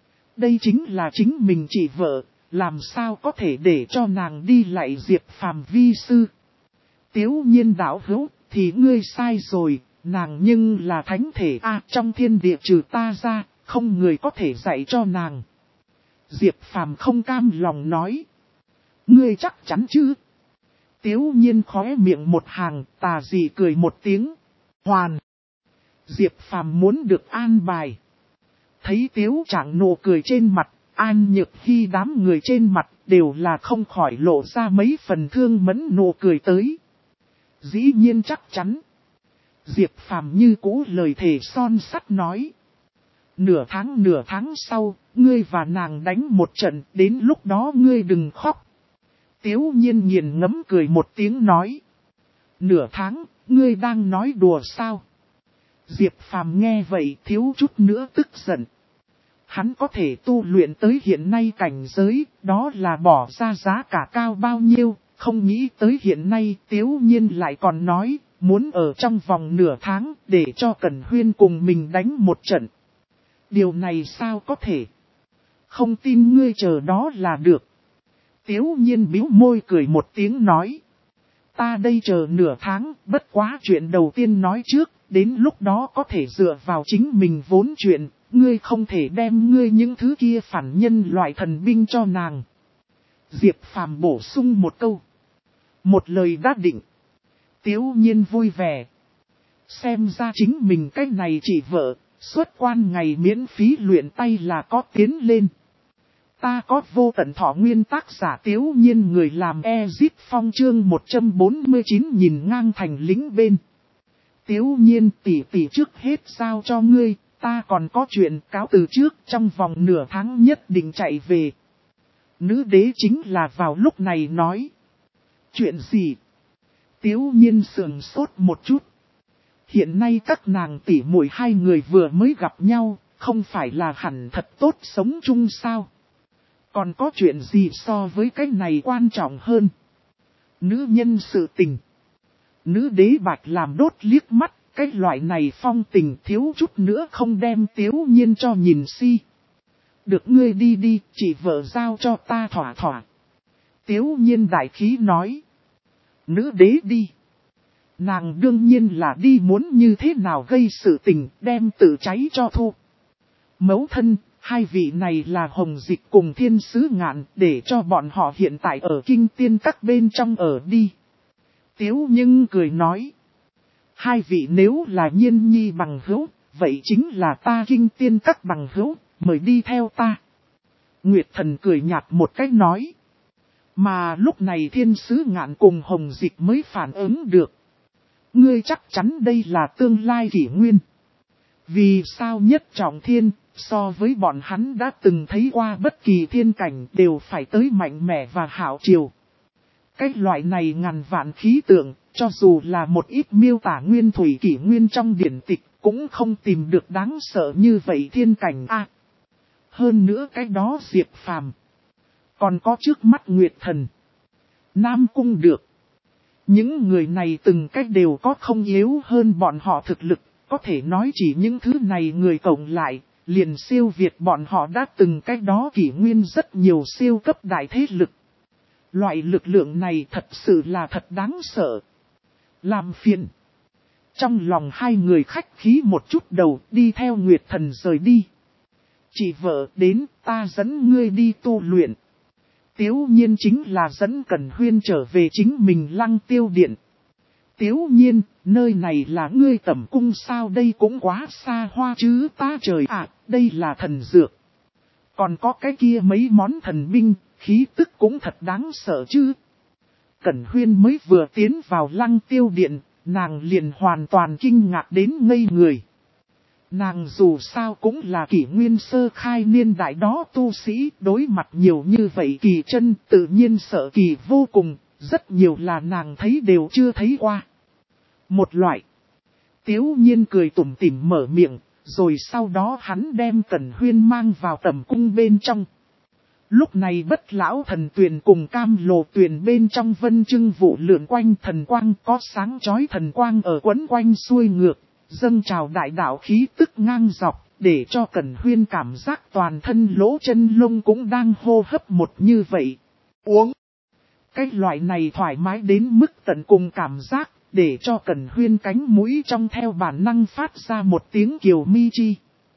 Đây chính là chính mình chỉ vợ, làm sao có thể để cho nàng đi lại Diệp Phàm vi sư. Tiếu Nhiên đạo hữu, thì ngươi sai rồi, nàng nhưng là thánh thể a, trong thiên địa trừ ta ra, không người có thể dạy cho nàng. Diệp Phàm không cam lòng nói. Ngươi chắc chắn chứ? Tiếu Nhiên khóe miệng một hàng, tà dị cười một tiếng. Hoàn. Diệp Phàm muốn được an bài. Thấy Tiếu Trạng nụ cười trên mặt, An Nhược Hy đám người trên mặt, đều là không khỏi lộ ra mấy phần thương mẫn nụ cười tới. Dĩ nhiên chắc chắn. Diệp Phàm như cũ lời thề son sắt nói. Nửa tháng nửa tháng sau, ngươi và nàng đánh một trận, đến lúc đó ngươi đừng khóc. Tiếu nhiên nghiền ngẫm cười một tiếng nói. Nửa tháng, ngươi đang nói đùa sao? Diệp Phàm nghe vậy thiếu chút nữa tức giận. Hắn có thể tu luyện tới hiện nay cảnh giới, đó là bỏ ra giá cả cao bao nhiêu, không nghĩ tới hiện nay Tiếu nhiên lại còn nói, muốn ở trong vòng nửa tháng để cho Cẩn Huyên cùng mình đánh một trận. Điều này sao có thể? Không tin ngươi chờ đó là được. Tiếu nhiên bĩu môi cười một tiếng nói. Ta đây chờ nửa tháng, bất quá chuyện đầu tiên nói trước, đến lúc đó có thể dựa vào chính mình vốn chuyện, ngươi không thể đem ngươi những thứ kia phản nhân loại thần binh cho nàng. Diệp Phàm bổ sung một câu. Một lời đã định. Tiếu nhiên vui vẻ. Xem ra chính mình cách này chỉ vợ, xuất quan ngày miễn phí luyện tay là có tiến lên. Ta có vô tận thọ nguyên tác giả Tiếu nhiên người làm Ezip Phong chương một trăm bốn mươi chín nhìn ngang thành lính bên. Tiếu nhiên tỷ tỷ trước hết giao cho ngươi, ta còn có chuyện cáo từ trước trong vòng nửa tháng nhất định chạy về. Nữ đế chính là vào lúc này nói. Chuyện gì? Tiếu nhiên sườn sốt một chút. Hiện nay các nàng tỷ muội hai người vừa mới gặp nhau, không phải là hẳn thật tốt sống chung sao? Còn có chuyện gì so với cái này quan trọng hơn? Nữ nhân sự tình. Nữ đế bạch làm đốt liếc mắt, cái loại này phong tình thiếu chút nữa không đem Tiếu nhiên cho nhìn si. Được ngươi đi đi, chỉ vợ giao cho ta thỏa thỏa. Tiếu nhiên đại khí nói. Nữ đế đi. Nàng đương nhiên là đi muốn như thế nào gây sự tình, đem tự cháy cho thu. Mẫu thân, hai vị này là Hồng Dịch cùng Thiên Sứ Ngạn, để cho bọn họ hiện tại ở kinh tiên các bên trong ở đi. Tiếu nhưng cười nói. Hai vị nếu là Nhiên Nhi bằng hữu, vậy chính là ta kinh tiên các bằng hữu, mời đi theo ta. Nguyệt Thần cười nhạt một cách nói. Mà lúc này Thiên Sứ Ngạn cùng Hồng Dịch mới phản ứng được. Ngươi chắc chắn đây là tương lai kỷ nguyên. Vì sao nhất trọng thiên, so với bọn hắn đã từng thấy qua bất kỳ thiên cảnh đều phải tới mạnh mẽ và hảo triều. Cái loại này ngàn vạn khí tượng, cho dù là một ít miêu tả nguyên thủy kỷ nguyên trong điển tịch, cũng không tìm được đáng sợ như vậy thiên cảnh a. À, hơn nữa cái đó Diệp Phàm, còn có trước mắt Nguyệt Thần, Nam Cung được. Những người này từng cách đều có không yếu hơn bọn họ thực lực, có thể nói chỉ những thứ này người cộng lại, liền siêu việt bọn họ đã từng cách đó kỷ nguyên rất nhiều siêu cấp đại thế lực. Loại lực lượng này thật sự là thật đáng sợ. Làm phiền. Trong lòng hai người khách khí một chút đầu đi theo Nguyệt Thần rời đi. Chị vợ đến ta dẫn ngươi đi tu luyện. Tiếu nhiên chính là dẫn Cẩn Huyên trở về chính mình Lăng Tiêu Điện. Tiếu nhiên, nơi này là ngươi tẩm cung sao đây cũng quá xa hoa chứ ta trời ạ, đây là thần dược. Còn có cái kia mấy món thần binh, khí tức cũng thật đáng sợ chứ. Cẩn Huyên mới vừa tiến vào Lăng Tiêu Điện, nàng liền hoàn toàn kinh ngạc đến ngây người. Nàng dù sao cũng là kỷ nguyên sơ khai niên đại đó tu sĩ, đối mặt nhiều như vậy kỳ chân tự nhiên sợ kỳ vô cùng, rất nhiều là nàng thấy đều chưa thấy qua. Một loại. Tiếu nhiên cười tủm tỉm mở miệng, rồi sau đó hắn đem Cẩn Huyên mang vào tẩm cung bên trong. Lúc này Bất Lão Thần Tuyền cùng Cam Lồ Tuyền bên trong vân trưng vụ lượn quanh thần quang có sáng chói thần quang ở quấn quanh xuôi ngược, dâng trào đại đạo khí tức ngang dọc, để cho Cẩn Huyên cảm giác toàn thân lỗ chân lông cũng đang hô hấp một như vậy. Uống. Cái loại này thoải mái đến mức tận cùng cảm giác, để cho Cẩn Huyên cánh mũi trong theo bản năng phát ra một tiếng kiều mi chi.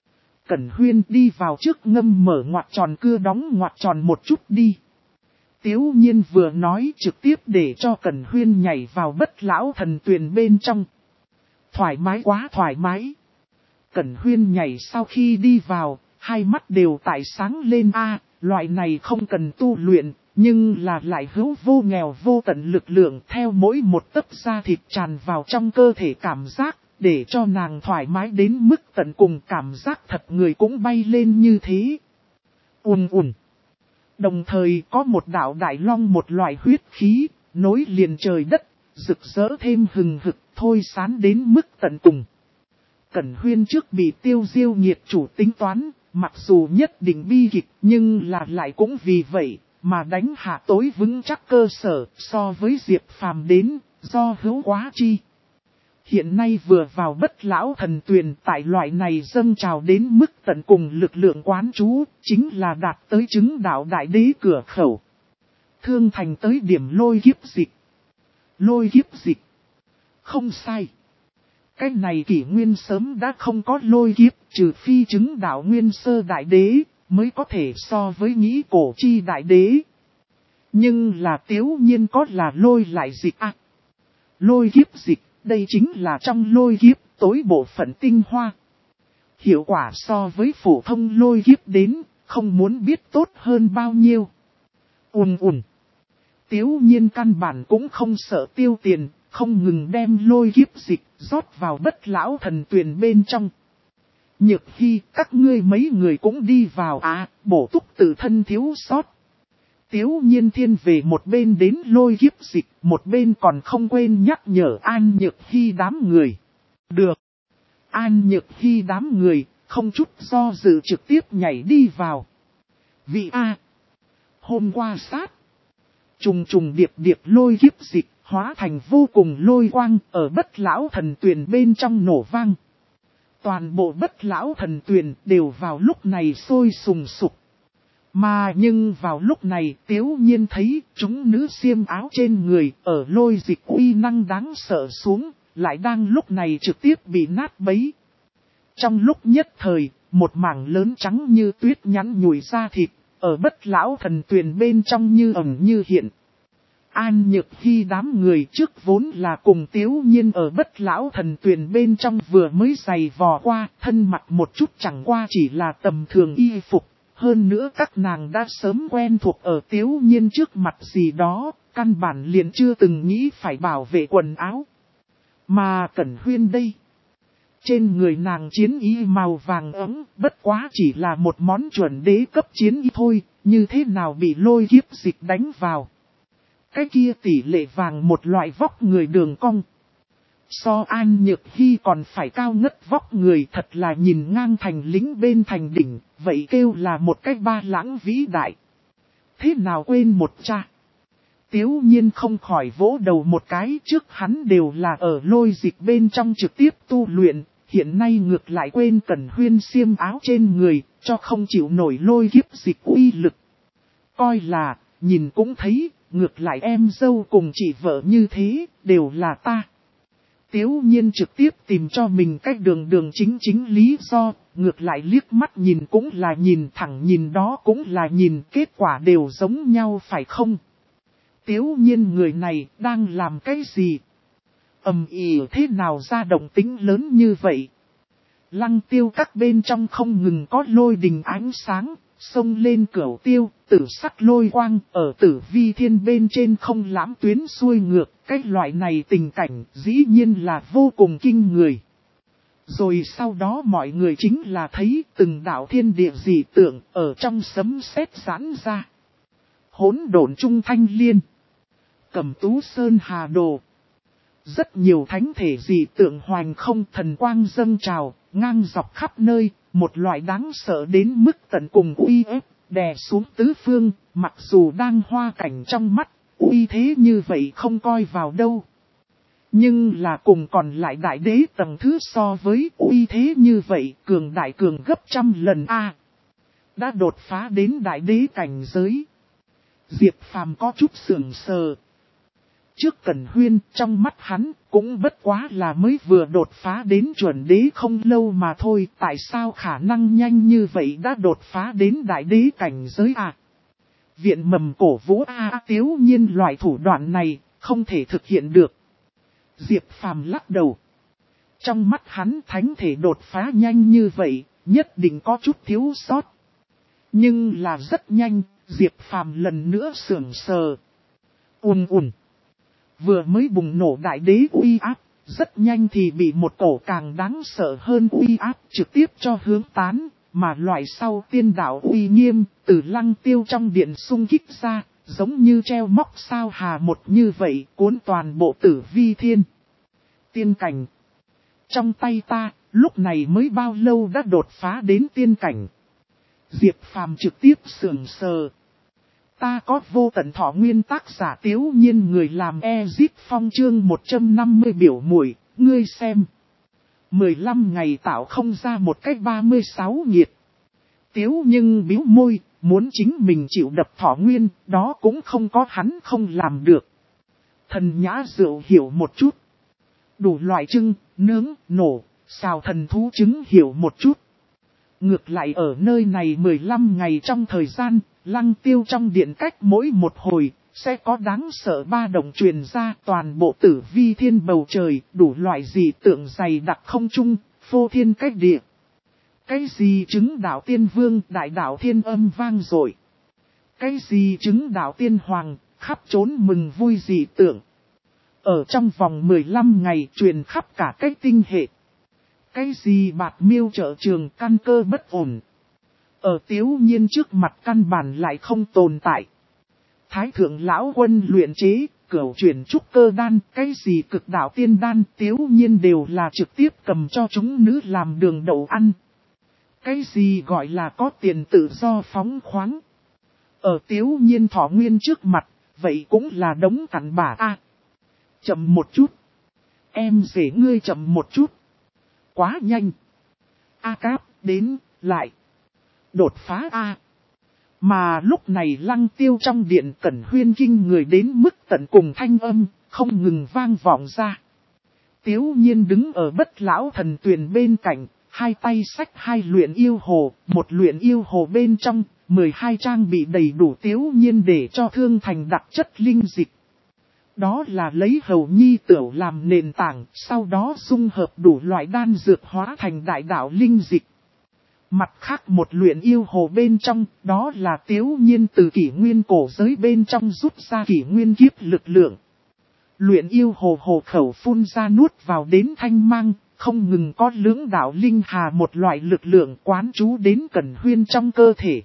Cẩn Huyên đi vào trước ngâm mở ngoặt tròn cưa đóng ngoặt tròn một chút đi. Tiếu nhiên vừa nói trực tiếp để cho Cẩn Huyên nhảy vào Bất Lão Thần Tuyền bên trong. Thoải mái quá thoải mái. Cẩn Huyên nhảy sau khi đi vào, hai mắt đều tại sáng lên a, loại này không cần tu luyện, Nhưng là lại hữu vô nghèo vô tận lực lượng theo mỗi một tấc da thịt tràn vào trong cơ thể cảm giác, để cho nàng thoải mái đến mức tận cùng cảm giác thật người cũng bay lên như thế. Ùn ùn. Đồng thời có một đạo đại long một loại huyết khí, nối liền trời đất, rực rỡ thêm hừng hực, thôi sán đến mức tận cùng. Cẩn Huyên trước bị Tiêu Diêu nghiệt chủ tính toán, mặc dù nhất định bi kịch nhưng là lại cũng vì vậy mà đánh hạ tối vững chắc cơ sở so với Diệp Phàm đến, do hữu quá chi. Hiện nay vừa vào bất lão thần tuyền tại loại này dâng trào đến mức tận cùng lực lượng quán chú, chính là đạt tới chứng đạo đại đế cửa khẩu. Thương thành tới điểm lôi kiếp dịch. Lôi kiếp dịch. Không sai. Cái này kỷ nguyên sớm đã không có lôi kiếp, trừ phi chứng đạo nguyên sơ đại đế, mới có thể so với nghĩ cổ chi đại đế. Nhưng là Tiếu Nhiên có là lôi lại dịch à. Lôi kiếp dịch, đây chính là trong lôi kiếp tối bộ phận tinh hoa. Hiệu quả so với phổ thông lôi kiếp đến, không muốn biết tốt hơn bao nhiêu. Ùn ùn. Tiếu Nhiên căn bản cũng không sợ tiêu tiền, không ngừng đem lôi kiếp dịch rót vào bất lão thần tuyền bên trong. Nhược khi các ngươi mấy người cũng đi vào à, bổ túc tự thân thiếu sót. Tiếu Nhiên thiên về một bên đến lôi kiếp dịch, một bên còn không quên nhắc nhở An Nhược Hy đám người. Được. An Nhược Hy đám người, không chút do dự trực tiếp nhảy đi vào. Vị A. Hôm qua sát. Trùng trùng điệp điệp lôi kiếp dịch, hóa thành vô cùng lôi quang ở bất lão thần tuyền bên trong nổ vang. Toàn bộ bất lão thần tuyền đều vào lúc này sôi sùng sục. Mà nhưng vào lúc này Tiếu Nhiên thấy chúng nữ xiêm áo trên người ở lôi dịch uy năng đáng sợ xuống, lại đang lúc này trực tiếp bị nát bấy. Trong lúc nhất thời, một mảng lớn trắng như tuyết nhắn nhủi ra thịt, ở bất lão thần tuyền bên trong như ẩn như hiện. An Nhược Hy đám người trước vốn là cùng Tiếu Nhiên ở bất lão thần tuyền bên trong vừa mới giày vò qua, thân mặt một chút chẳng qua chỉ là tầm thường y phục. Hơn nữa các nàng đã sớm quen thuộc ở Tiếu Nhiên trước mặt gì đó, căn bản liền chưa từng nghĩ phải bảo vệ quần áo. Mà Cẩn Huyên đây, trên người nàng chiến y màu vàng ấm, bất quá chỉ là một món chuẩn đế cấp chiến y thôi, như thế nào bị lôi kiếp dịch đánh vào. Cái kia tỷ lệ vàng một loại vóc người đường cong. So An Nhược Hy còn phải cao ngất vóc người, thật là nhìn ngang thành lính bên thành đỉnh, vậy kêu là một cách ba lãng vĩ đại. Thế nào quên một cha? Tiếu Nhiên không khỏi vỗ đầu một cái, trước hắn đều là ở lôi dịch bên trong trực tiếp tu luyện, hiện nay ngược lại quên Cẩn Huyên xiêm áo trên người, cho không chịu nổi lôi kiếp dịch uy lực. Coi là, nhìn cũng thấy, ngược lại em dâu cùng chị vợ như thế, đều là ta. Tiếu Nhiên trực tiếp tìm cho mình cách đường đường chính chính lý do, ngược lại liếc mắt nhìn cũng là nhìn, thẳng nhìn đó cũng là nhìn, kết quả đều giống nhau phải không? Tiếu Nhiên người này đang làm cái gì? Ầm ĩ thế nào ra động tính lớn như vậy? Lăng tiêu các bên trong không ngừng có lôi đình ánh sáng, xông lên cửu tiêu, tử sắc lôi quang, ở tử vi thiên bên trên không lãm tuyến xuôi ngược, cái loại này tình cảnh dĩ nhiên là vô cùng kinh người. Rồi sau đó mọi người chính là thấy từng đạo thiên địa dị tượng ở trong sấm sét giãn ra. Hỗn độn trung thanh liên, Cẩm tú sơn hà đồ. Rất nhiều thánh thể dị tượng hoành không, thần quang dâng trào, ngang dọc khắp nơi, một loại đáng sợ đến mức tận cùng uy ép, đè xuống tứ phương, mặc dù đang hoa cảnh trong mắt, uy thế như vậy không coi vào đâu. Nhưng là cùng còn lại đại đế tầng thứ so với uy thế như vậy, cường đại cường gấp trăm lần a. Đã đột phá đến đại đế cảnh giới. Diệp Phàm có chút sườn sờ. Trước Cẩn Huyên, trong mắt hắn, cũng bất quá là mới vừa đột phá đến chuẩn đế không lâu mà thôi. Tại sao khả năng nhanh như vậy đã đột phá đến đại đế cảnh giới à? Viện mầm cổ vũ a à, Tiếu Nhiên loại thủ đoạn này, không thể thực hiện được. Diệp Phàm lắc đầu. Trong mắt hắn thánh thể đột phá nhanh như vậy, nhất định có chút thiếu sót. Nhưng là rất nhanh, Diệp Phàm lần nữa sưởng sờ. Ùn ùn. Vừa mới bùng nổ đại đế uy áp, rất nhanh thì bị một cổ càng đáng sợ hơn uy áp trực tiếp cho hướng tán, mà loại sau tiên đạo uy nghiêm, từ Lăng Tiêu trong điện xung kích ra, giống như treo móc sao hà một như vậy, cuốn toàn bộ Tử Vi Thiên. Tiên cảnh. Trong tay ta, lúc này mới bao lâu đã đột phá đến tiên cảnh. Diệp Phàm trực tiếp sườn sờ. Ta có vô tận thọ nguyên tác giả Tiếu Nhiên người làm Ezip Phong chương một trăm năm mươi biểu muội, ngươi xem. mười lăm ngày tạo không ra một cách ba mươi sáu nhiệt. Tiếu nhưng bĩu môi, muốn chính mình chịu đập thọ nguyên, đó cũng không có hắn không làm được. Thần nhã rượu hiểu một chút. Đủ loại trưng, nướng, nổ, xào thần thú trứng hiểu một chút. Ngược lại ở nơi này mười lăm ngày trong thời gian, Lăng Tiêu trong điện cách mỗi một hồi, sẽ có đáng sợ ba động truyền ra toàn bộ Tử Vi Thiên bầu trời, đủ loại gì tượng dày đặc không trung, phô thiên cách địa. Cái gì chứng đạo tiên vương, đại đạo thiên âm vang dội. Cái gì chứng đạo tiên hoàng, khắp trốn mừng vui dị tượng. Ở trong vòng mười lăm ngày truyền khắp cả cái tinh hệ. Cái gì bạt miêu trợ trường căn cơ bất ổn. Ở Tiếu Nhiên trước mặt căn bản lại không tồn tại. Thái thượng lão quân luyện chế, cửu chuyển trúc cơ đan, cái gì cực đạo tiên đan, Tiếu Nhiên đều là trực tiếp cầm cho chúng nữ làm đường đậu ăn. Cái gì gọi là có tiền tự do phóng khoáng. Ở Tiếu Nhiên thọ nguyên trước mặt, vậy cũng là đống cặn bã a. Chậm một chút. Em dễ ngươi chậm một chút. Quá nhanh. A Cáp, đến, lại. Đột phá A. Mà lúc này Lăng Tiêu trong điện Cẩn Huyên kinh người đến mức tận cùng thanh âm, không ngừng vang vọng ra. Tiếu Nhiên đứng ở Bất Lão Thần Tuyền bên cạnh, hai tay xách hai luyện yêu hồ, một luyện yêu hồ bên trong, mười hai trang bị đầy đủ Tiếu Nhiên để cho thương thành đặc chất linh dịch. Đó là lấy hầu nhi tửu làm nền tảng, sau đó dung hợp đủ loại đan dược hóa thành đại đạo linh dịch. Mặt khác một luyện yêu hồ bên trong, đó là Tiếu Nhiên từ kỷ nguyên cổ giới bên trong rút ra kỷ nguyên kiếp lực lượng. Luyện yêu hồ hồ khẩu phun ra nuốt vào đến thanh mang, không ngừng có lưỡng đạo linh hà một loại lực lượng quán trú đến Cẩn Huyên trong cơ thể.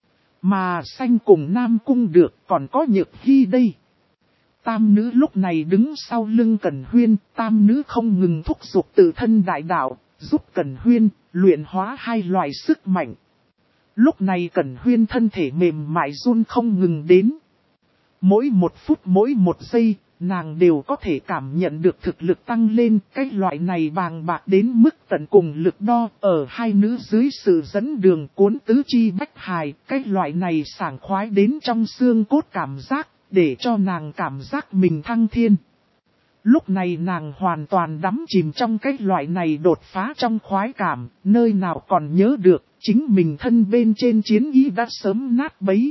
Mà xanh cùng Nam Cung được còn có Nhược Hy đây. Tam nữ lúc này đứng sau lưng Cẩn Huyên, tam nữ không ngừng thúc giục tự thân đại đạo, giúp Cẩn Huyên luyện hóa hai loại sức mạnh. Lúc này Cẩn Huyên thân thể mềm mại run không ngừng đến. Mỗi một phút mỗi một giây, nàng đều có thể cảm nhận được thực lực tăng lên. Cái loại này bàng bạc đến mức tận cùng lực đo ở hai nữ dưới sự dẫn đường cuốn tứ chi bách hài. Cái loại này sảng khoái đến trong xương cốt cảm giác, để cho nàng cảm giác mình thăng thiên. Lúc này nàng hoàn toàn đắm chìm trong cái loại này đột phá trong khoái cảm, nơi nào còn nhớ được, chính mình thân bên trên chiến ý đã sớm nát bấy.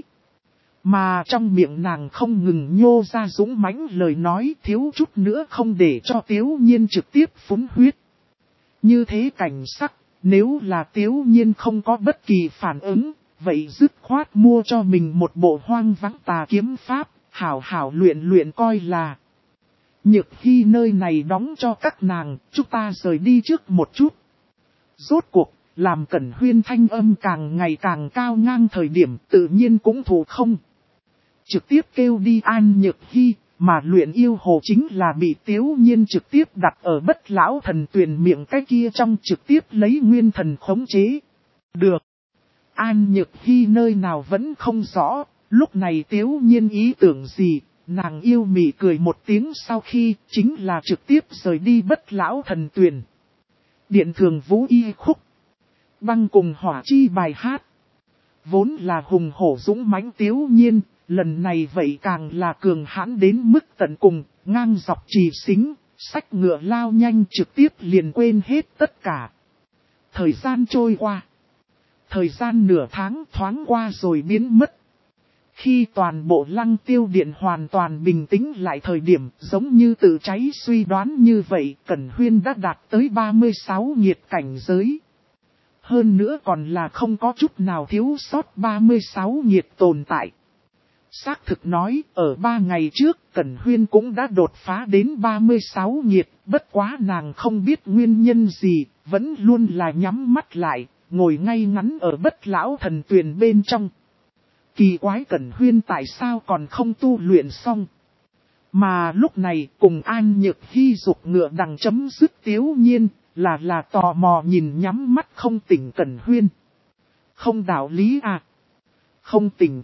Mà trong miệng nàng không ngừng nhô ra dũng mãnh lời nói thiếu chút nữa không để cho Tiếu Nhiên trực tiếp phúng huyết. Như thế cảnh sắc, nếu là Tiếu Nhiên không có bất kỳ phản ứng, vậy dứt khoát mua cho mình một bộ hoang vắng tà kiếm pháp, hảo hảo luyện luyện coi là. Nhược Hy nơi này đóng cho các nàng, chúng ta rời đi trước một chút. Rốt cuộc, làm Cẩn Huyên thanh âm càng ngày càng cao ngang thời điểm tự nhiên cũng thù không. Trực tiếp kêu đi An Nhược Hy, mà luyện yêu hồ chính là bị Tiếu Nhiên trực tiếp đặt ở Bất Lão Thần Tuyền miệng cái kia trong trực tiếp lấy nguyên thần khống chế. Được. An Nhược Hy nơi nào vẫn không rõ, lúc này Tiếu Nhiên ý tưởng gì. Nàng yêu mị cười một tiếng sau khi chính là trực tiếp rời đi Bất Lão Thần Tuyền. Điện thường vũ y khúc. Băng cùng hỏa chi bài hát. Vốn là hùng hổ dũng mãnh Tiếu Nhiên, lần này vậy càng là cường hãn đến mức tận cùng, ngang dọc trì xính, xách ngựa lao nhanh trực tiếp liền quên hết tất cả. Thời gian trôi qua. Thời gian nửa tháng thoáng qua rồi biến mất. Khi toàn bộ Lăng Tiêu Điện hoàn toàn bình tĩnh lại thời điểm giống như tự cháy suy đoán như vậy, Cẩn Huyên đã đạt tới ba mươi sáu nhiệt cảnh giới. Hơn nữa còn là không có chút nào thiếu sót ba mươi sáu nhiệt tồn tại. xác thực nói, ở ba ngày trước, Cẩn Huyên cũng đã đột phá đến ba mươi sáu nhiệt, bất quá nàng không biết nguyên nhân gì, vẫn luôn là nhắm mắt lại, ngồi ngay ngắn ở bất lão thần tuyền bên trong. Kỳ quái Cẩn Huyên tại sao còn không tu luyện xong. Mà lúc này cùng An Nhược Hy dục ngựa đằng chấm dứt Tiếu Nhiên, là là tò mò nhìn nhắm mắt không tỉnh Cẩn Huyên. Không đạo lý à? Không tỉnh.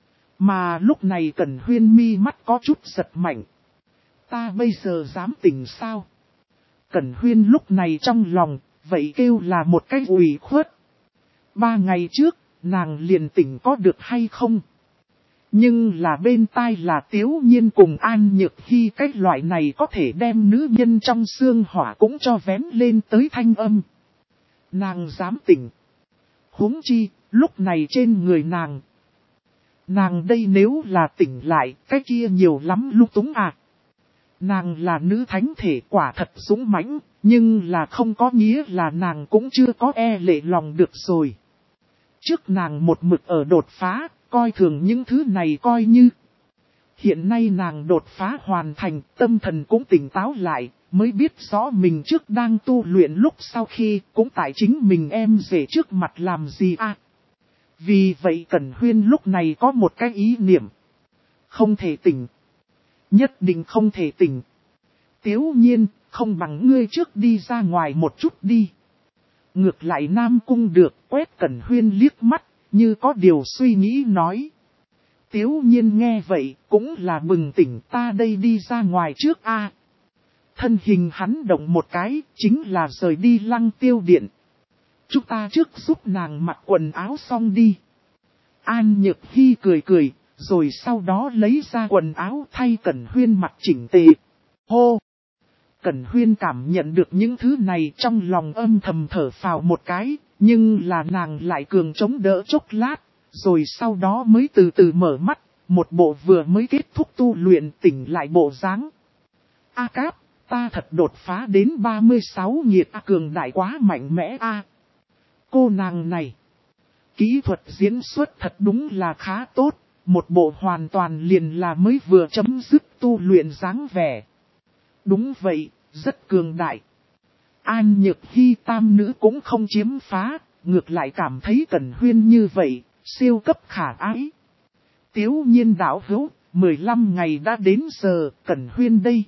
Mà lúc này Cẩn Huyên mi mắt có chút giật mạnh. Ta bây giờ dám tỉnh sao? Cẩn Huyên lúc này trong lòng, vậy kêu là một cái ủy khuất. Ba ngày trước, nàng liền tỉnh có được hay không? Nhưng là bên tai là Tiếu Nhiên cùng An Nhược Hy cái loại này có thể đem nữ nhân trong xương hỏa cũng cho vén lên tới thanh âm. Nàng dám tỉnh. Huống chi, lúc này trên người nàng. Nàng đây nếu là tỉnh lại, cái kia nhiều lắm lung túng à. Nàng là nữ thánh thể quả thật dũng mãnh, nhưng là không có nghĩa là nàng cũng chưa có e lệ lòng được rồi. Trước nàng một mực ở đột phá, coi thường những thứ này coi như. Hiện nay nàng đột phá hoàn thành, tâm thần cũng tỉnh táo lại, mới biết rõ mình trước đang tu luyện lúc sau khi cũng tại chính mình em rể trước mặt làm gì à. Vì vậy Cẩn Huyên lúc này có một cái ý niệm. Không thể tỉnh. Nhất định không thể tỉnh. Tiếu Nhiên, không bằng ngươi trước đi ra ngoài một chút đi. Ngược lại Nam Cung được quét Cẩn Huyên liếc mắt, như có điều suy nghĩ nói. Tiếu Nhiên nghe vậy, cũng là bừng tỉnh ta đây đi ra ngoài trước a. À. Thân hình hắn động một cái, chính là rời đi Lăng Tiêu Điện. Chúng ta trước giúp nàng mặc quần áo xong đi. An Nhược Hy cười cười, rồi sau đó lấy ra quần áo thay Cẩn Huyên mặc chỉnh tề. Hô! Cẩn Huyên cảm nhận được những thứ này trong lòng âm thầm thở phào một cái, nhưng là nàng lại cường chống đỡ chốc lát, rồi sau đó mới từ từ mở mắt, một bộ vừa mới kết thúc tu luyện tỉnh lại bộ dáng. A Cáp, ta thật đột phá đến ba mươi sáu nhiệt A cường đại quá mạnh mẽ A. Cô nàng này, kỹ thuật diễn xuất thật đúng là khá tốt, một bộ hoàn toàn liền là mới vừa chấm dứt tu luyện dáng vẻ. Đúng vậy, rất cường đại. An Nhược Hy tam nữ cũng không chiếm phá, ngược lại cảm thấy Cẩn Huyên như vậy, siêu cấp khả ái. Tiếu Nhiên đạo hữu, mười lăm ngày đã đến giờ, Cẩn Huyên đây.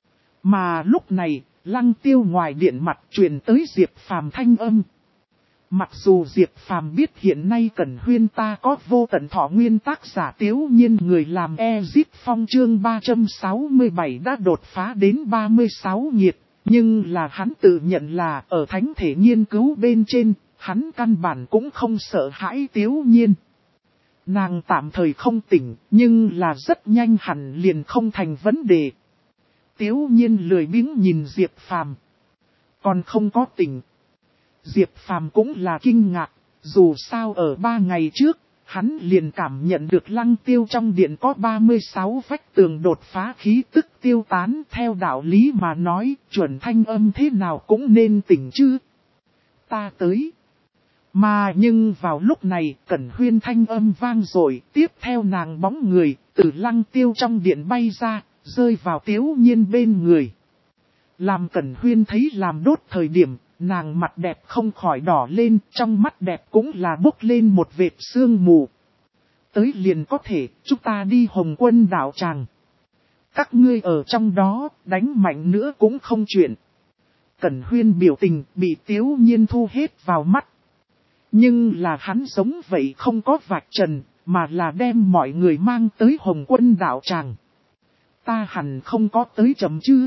Mà lúc này, Lăng Tiêu ngoài điện mặt truyền tới Diệp Phàm thanh âm. Mặc dù Diệp Phàm biết hiện nay Cẩn Huyên ta có vô tận thọ nguyên tác giả Tiếu Nhiên người làm Ezip Phong chương ba trăm sáu mươi bảy đã đột phá đến ba mươi sáu nhiệt, nhưng là hắn tự nhận là ở thánh thể nghiên cứu bên trên, hắn căn bản cũng không sợ hãi Tiếu Nhiên. Nàng tạm thời không tỉnh, nhưng là rất nhanh hẳn liền không thành vấn đề. Tiếu Nhiên lười biếng nhìn Diệp Phàm, còn không có tỉnh. Diệp Phàm cũng là kinh ngạc, dù sao ở ba ngày trước, hắn liền cảm nhận được Lăng Tiêu trong điện có ba mươi sáu vách tường đột phá khí tức tiêu tán, theo đạo lý mà nói, chuẩn thanh âm thế nào cũng nên tỉnh chứ. Ta tới. Mà nhưng vào lúc này, Cẩn Huyên thanh âm vang rồi, tiếp theo nàng bóng người, từ Lăng Tiêu trong điện bay ra, rơi vào Tiếu Nhiên bên người. Làm Cẩn Huyên thấy làm đốt thời điểm, nàng mặt đẹp không khỏi đỏ lên, trong mắt đẹp cũng là bốc lên một vệt sương mù. Tới liền có thể, chúng ta đi Hồng Quân đảo tràng. Các ngươi ở trong đó, đánh mạnh nữa cũng không chuyện. Cẩn Huyên biểu tình bị Tiếu Nhiên thu hết vào mắt. Nhưng là hắn giống vậy không có vạch trần, mà là đem mọi người mang tới Hồng Quân đảo tràng. Ta hẳn không có tới chậm chứ.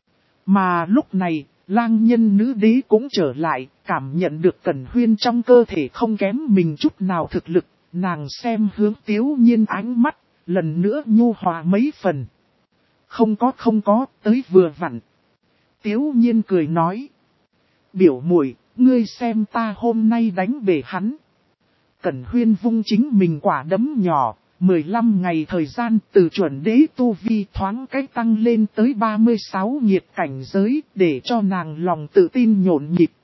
Mà lúc này, lang nhân nữ đế cũng trở lại, cảm nhận được Cẩn Huyên trong cơ thể không kém mình chút nào thực lực, nàng xem hướng Tiếu Nhiên ánh mắt, lần nữa nhu hòa mấy phần. Không có không có, tới vừa vặn. Tiếu Nhiên cười nói. Biểu muội, ngươi xem ta hôm nay đánh bể hắn. Cẩn Huyên vung chính mình quả đấm nhỏ, mười lăm ngày thời gian từ chuẩn đế tu vi thoáng cách tăng lên tới ba mươi sáu nhiệt cảnh giới để cho nàng lòng tự tin nhộn nhịp.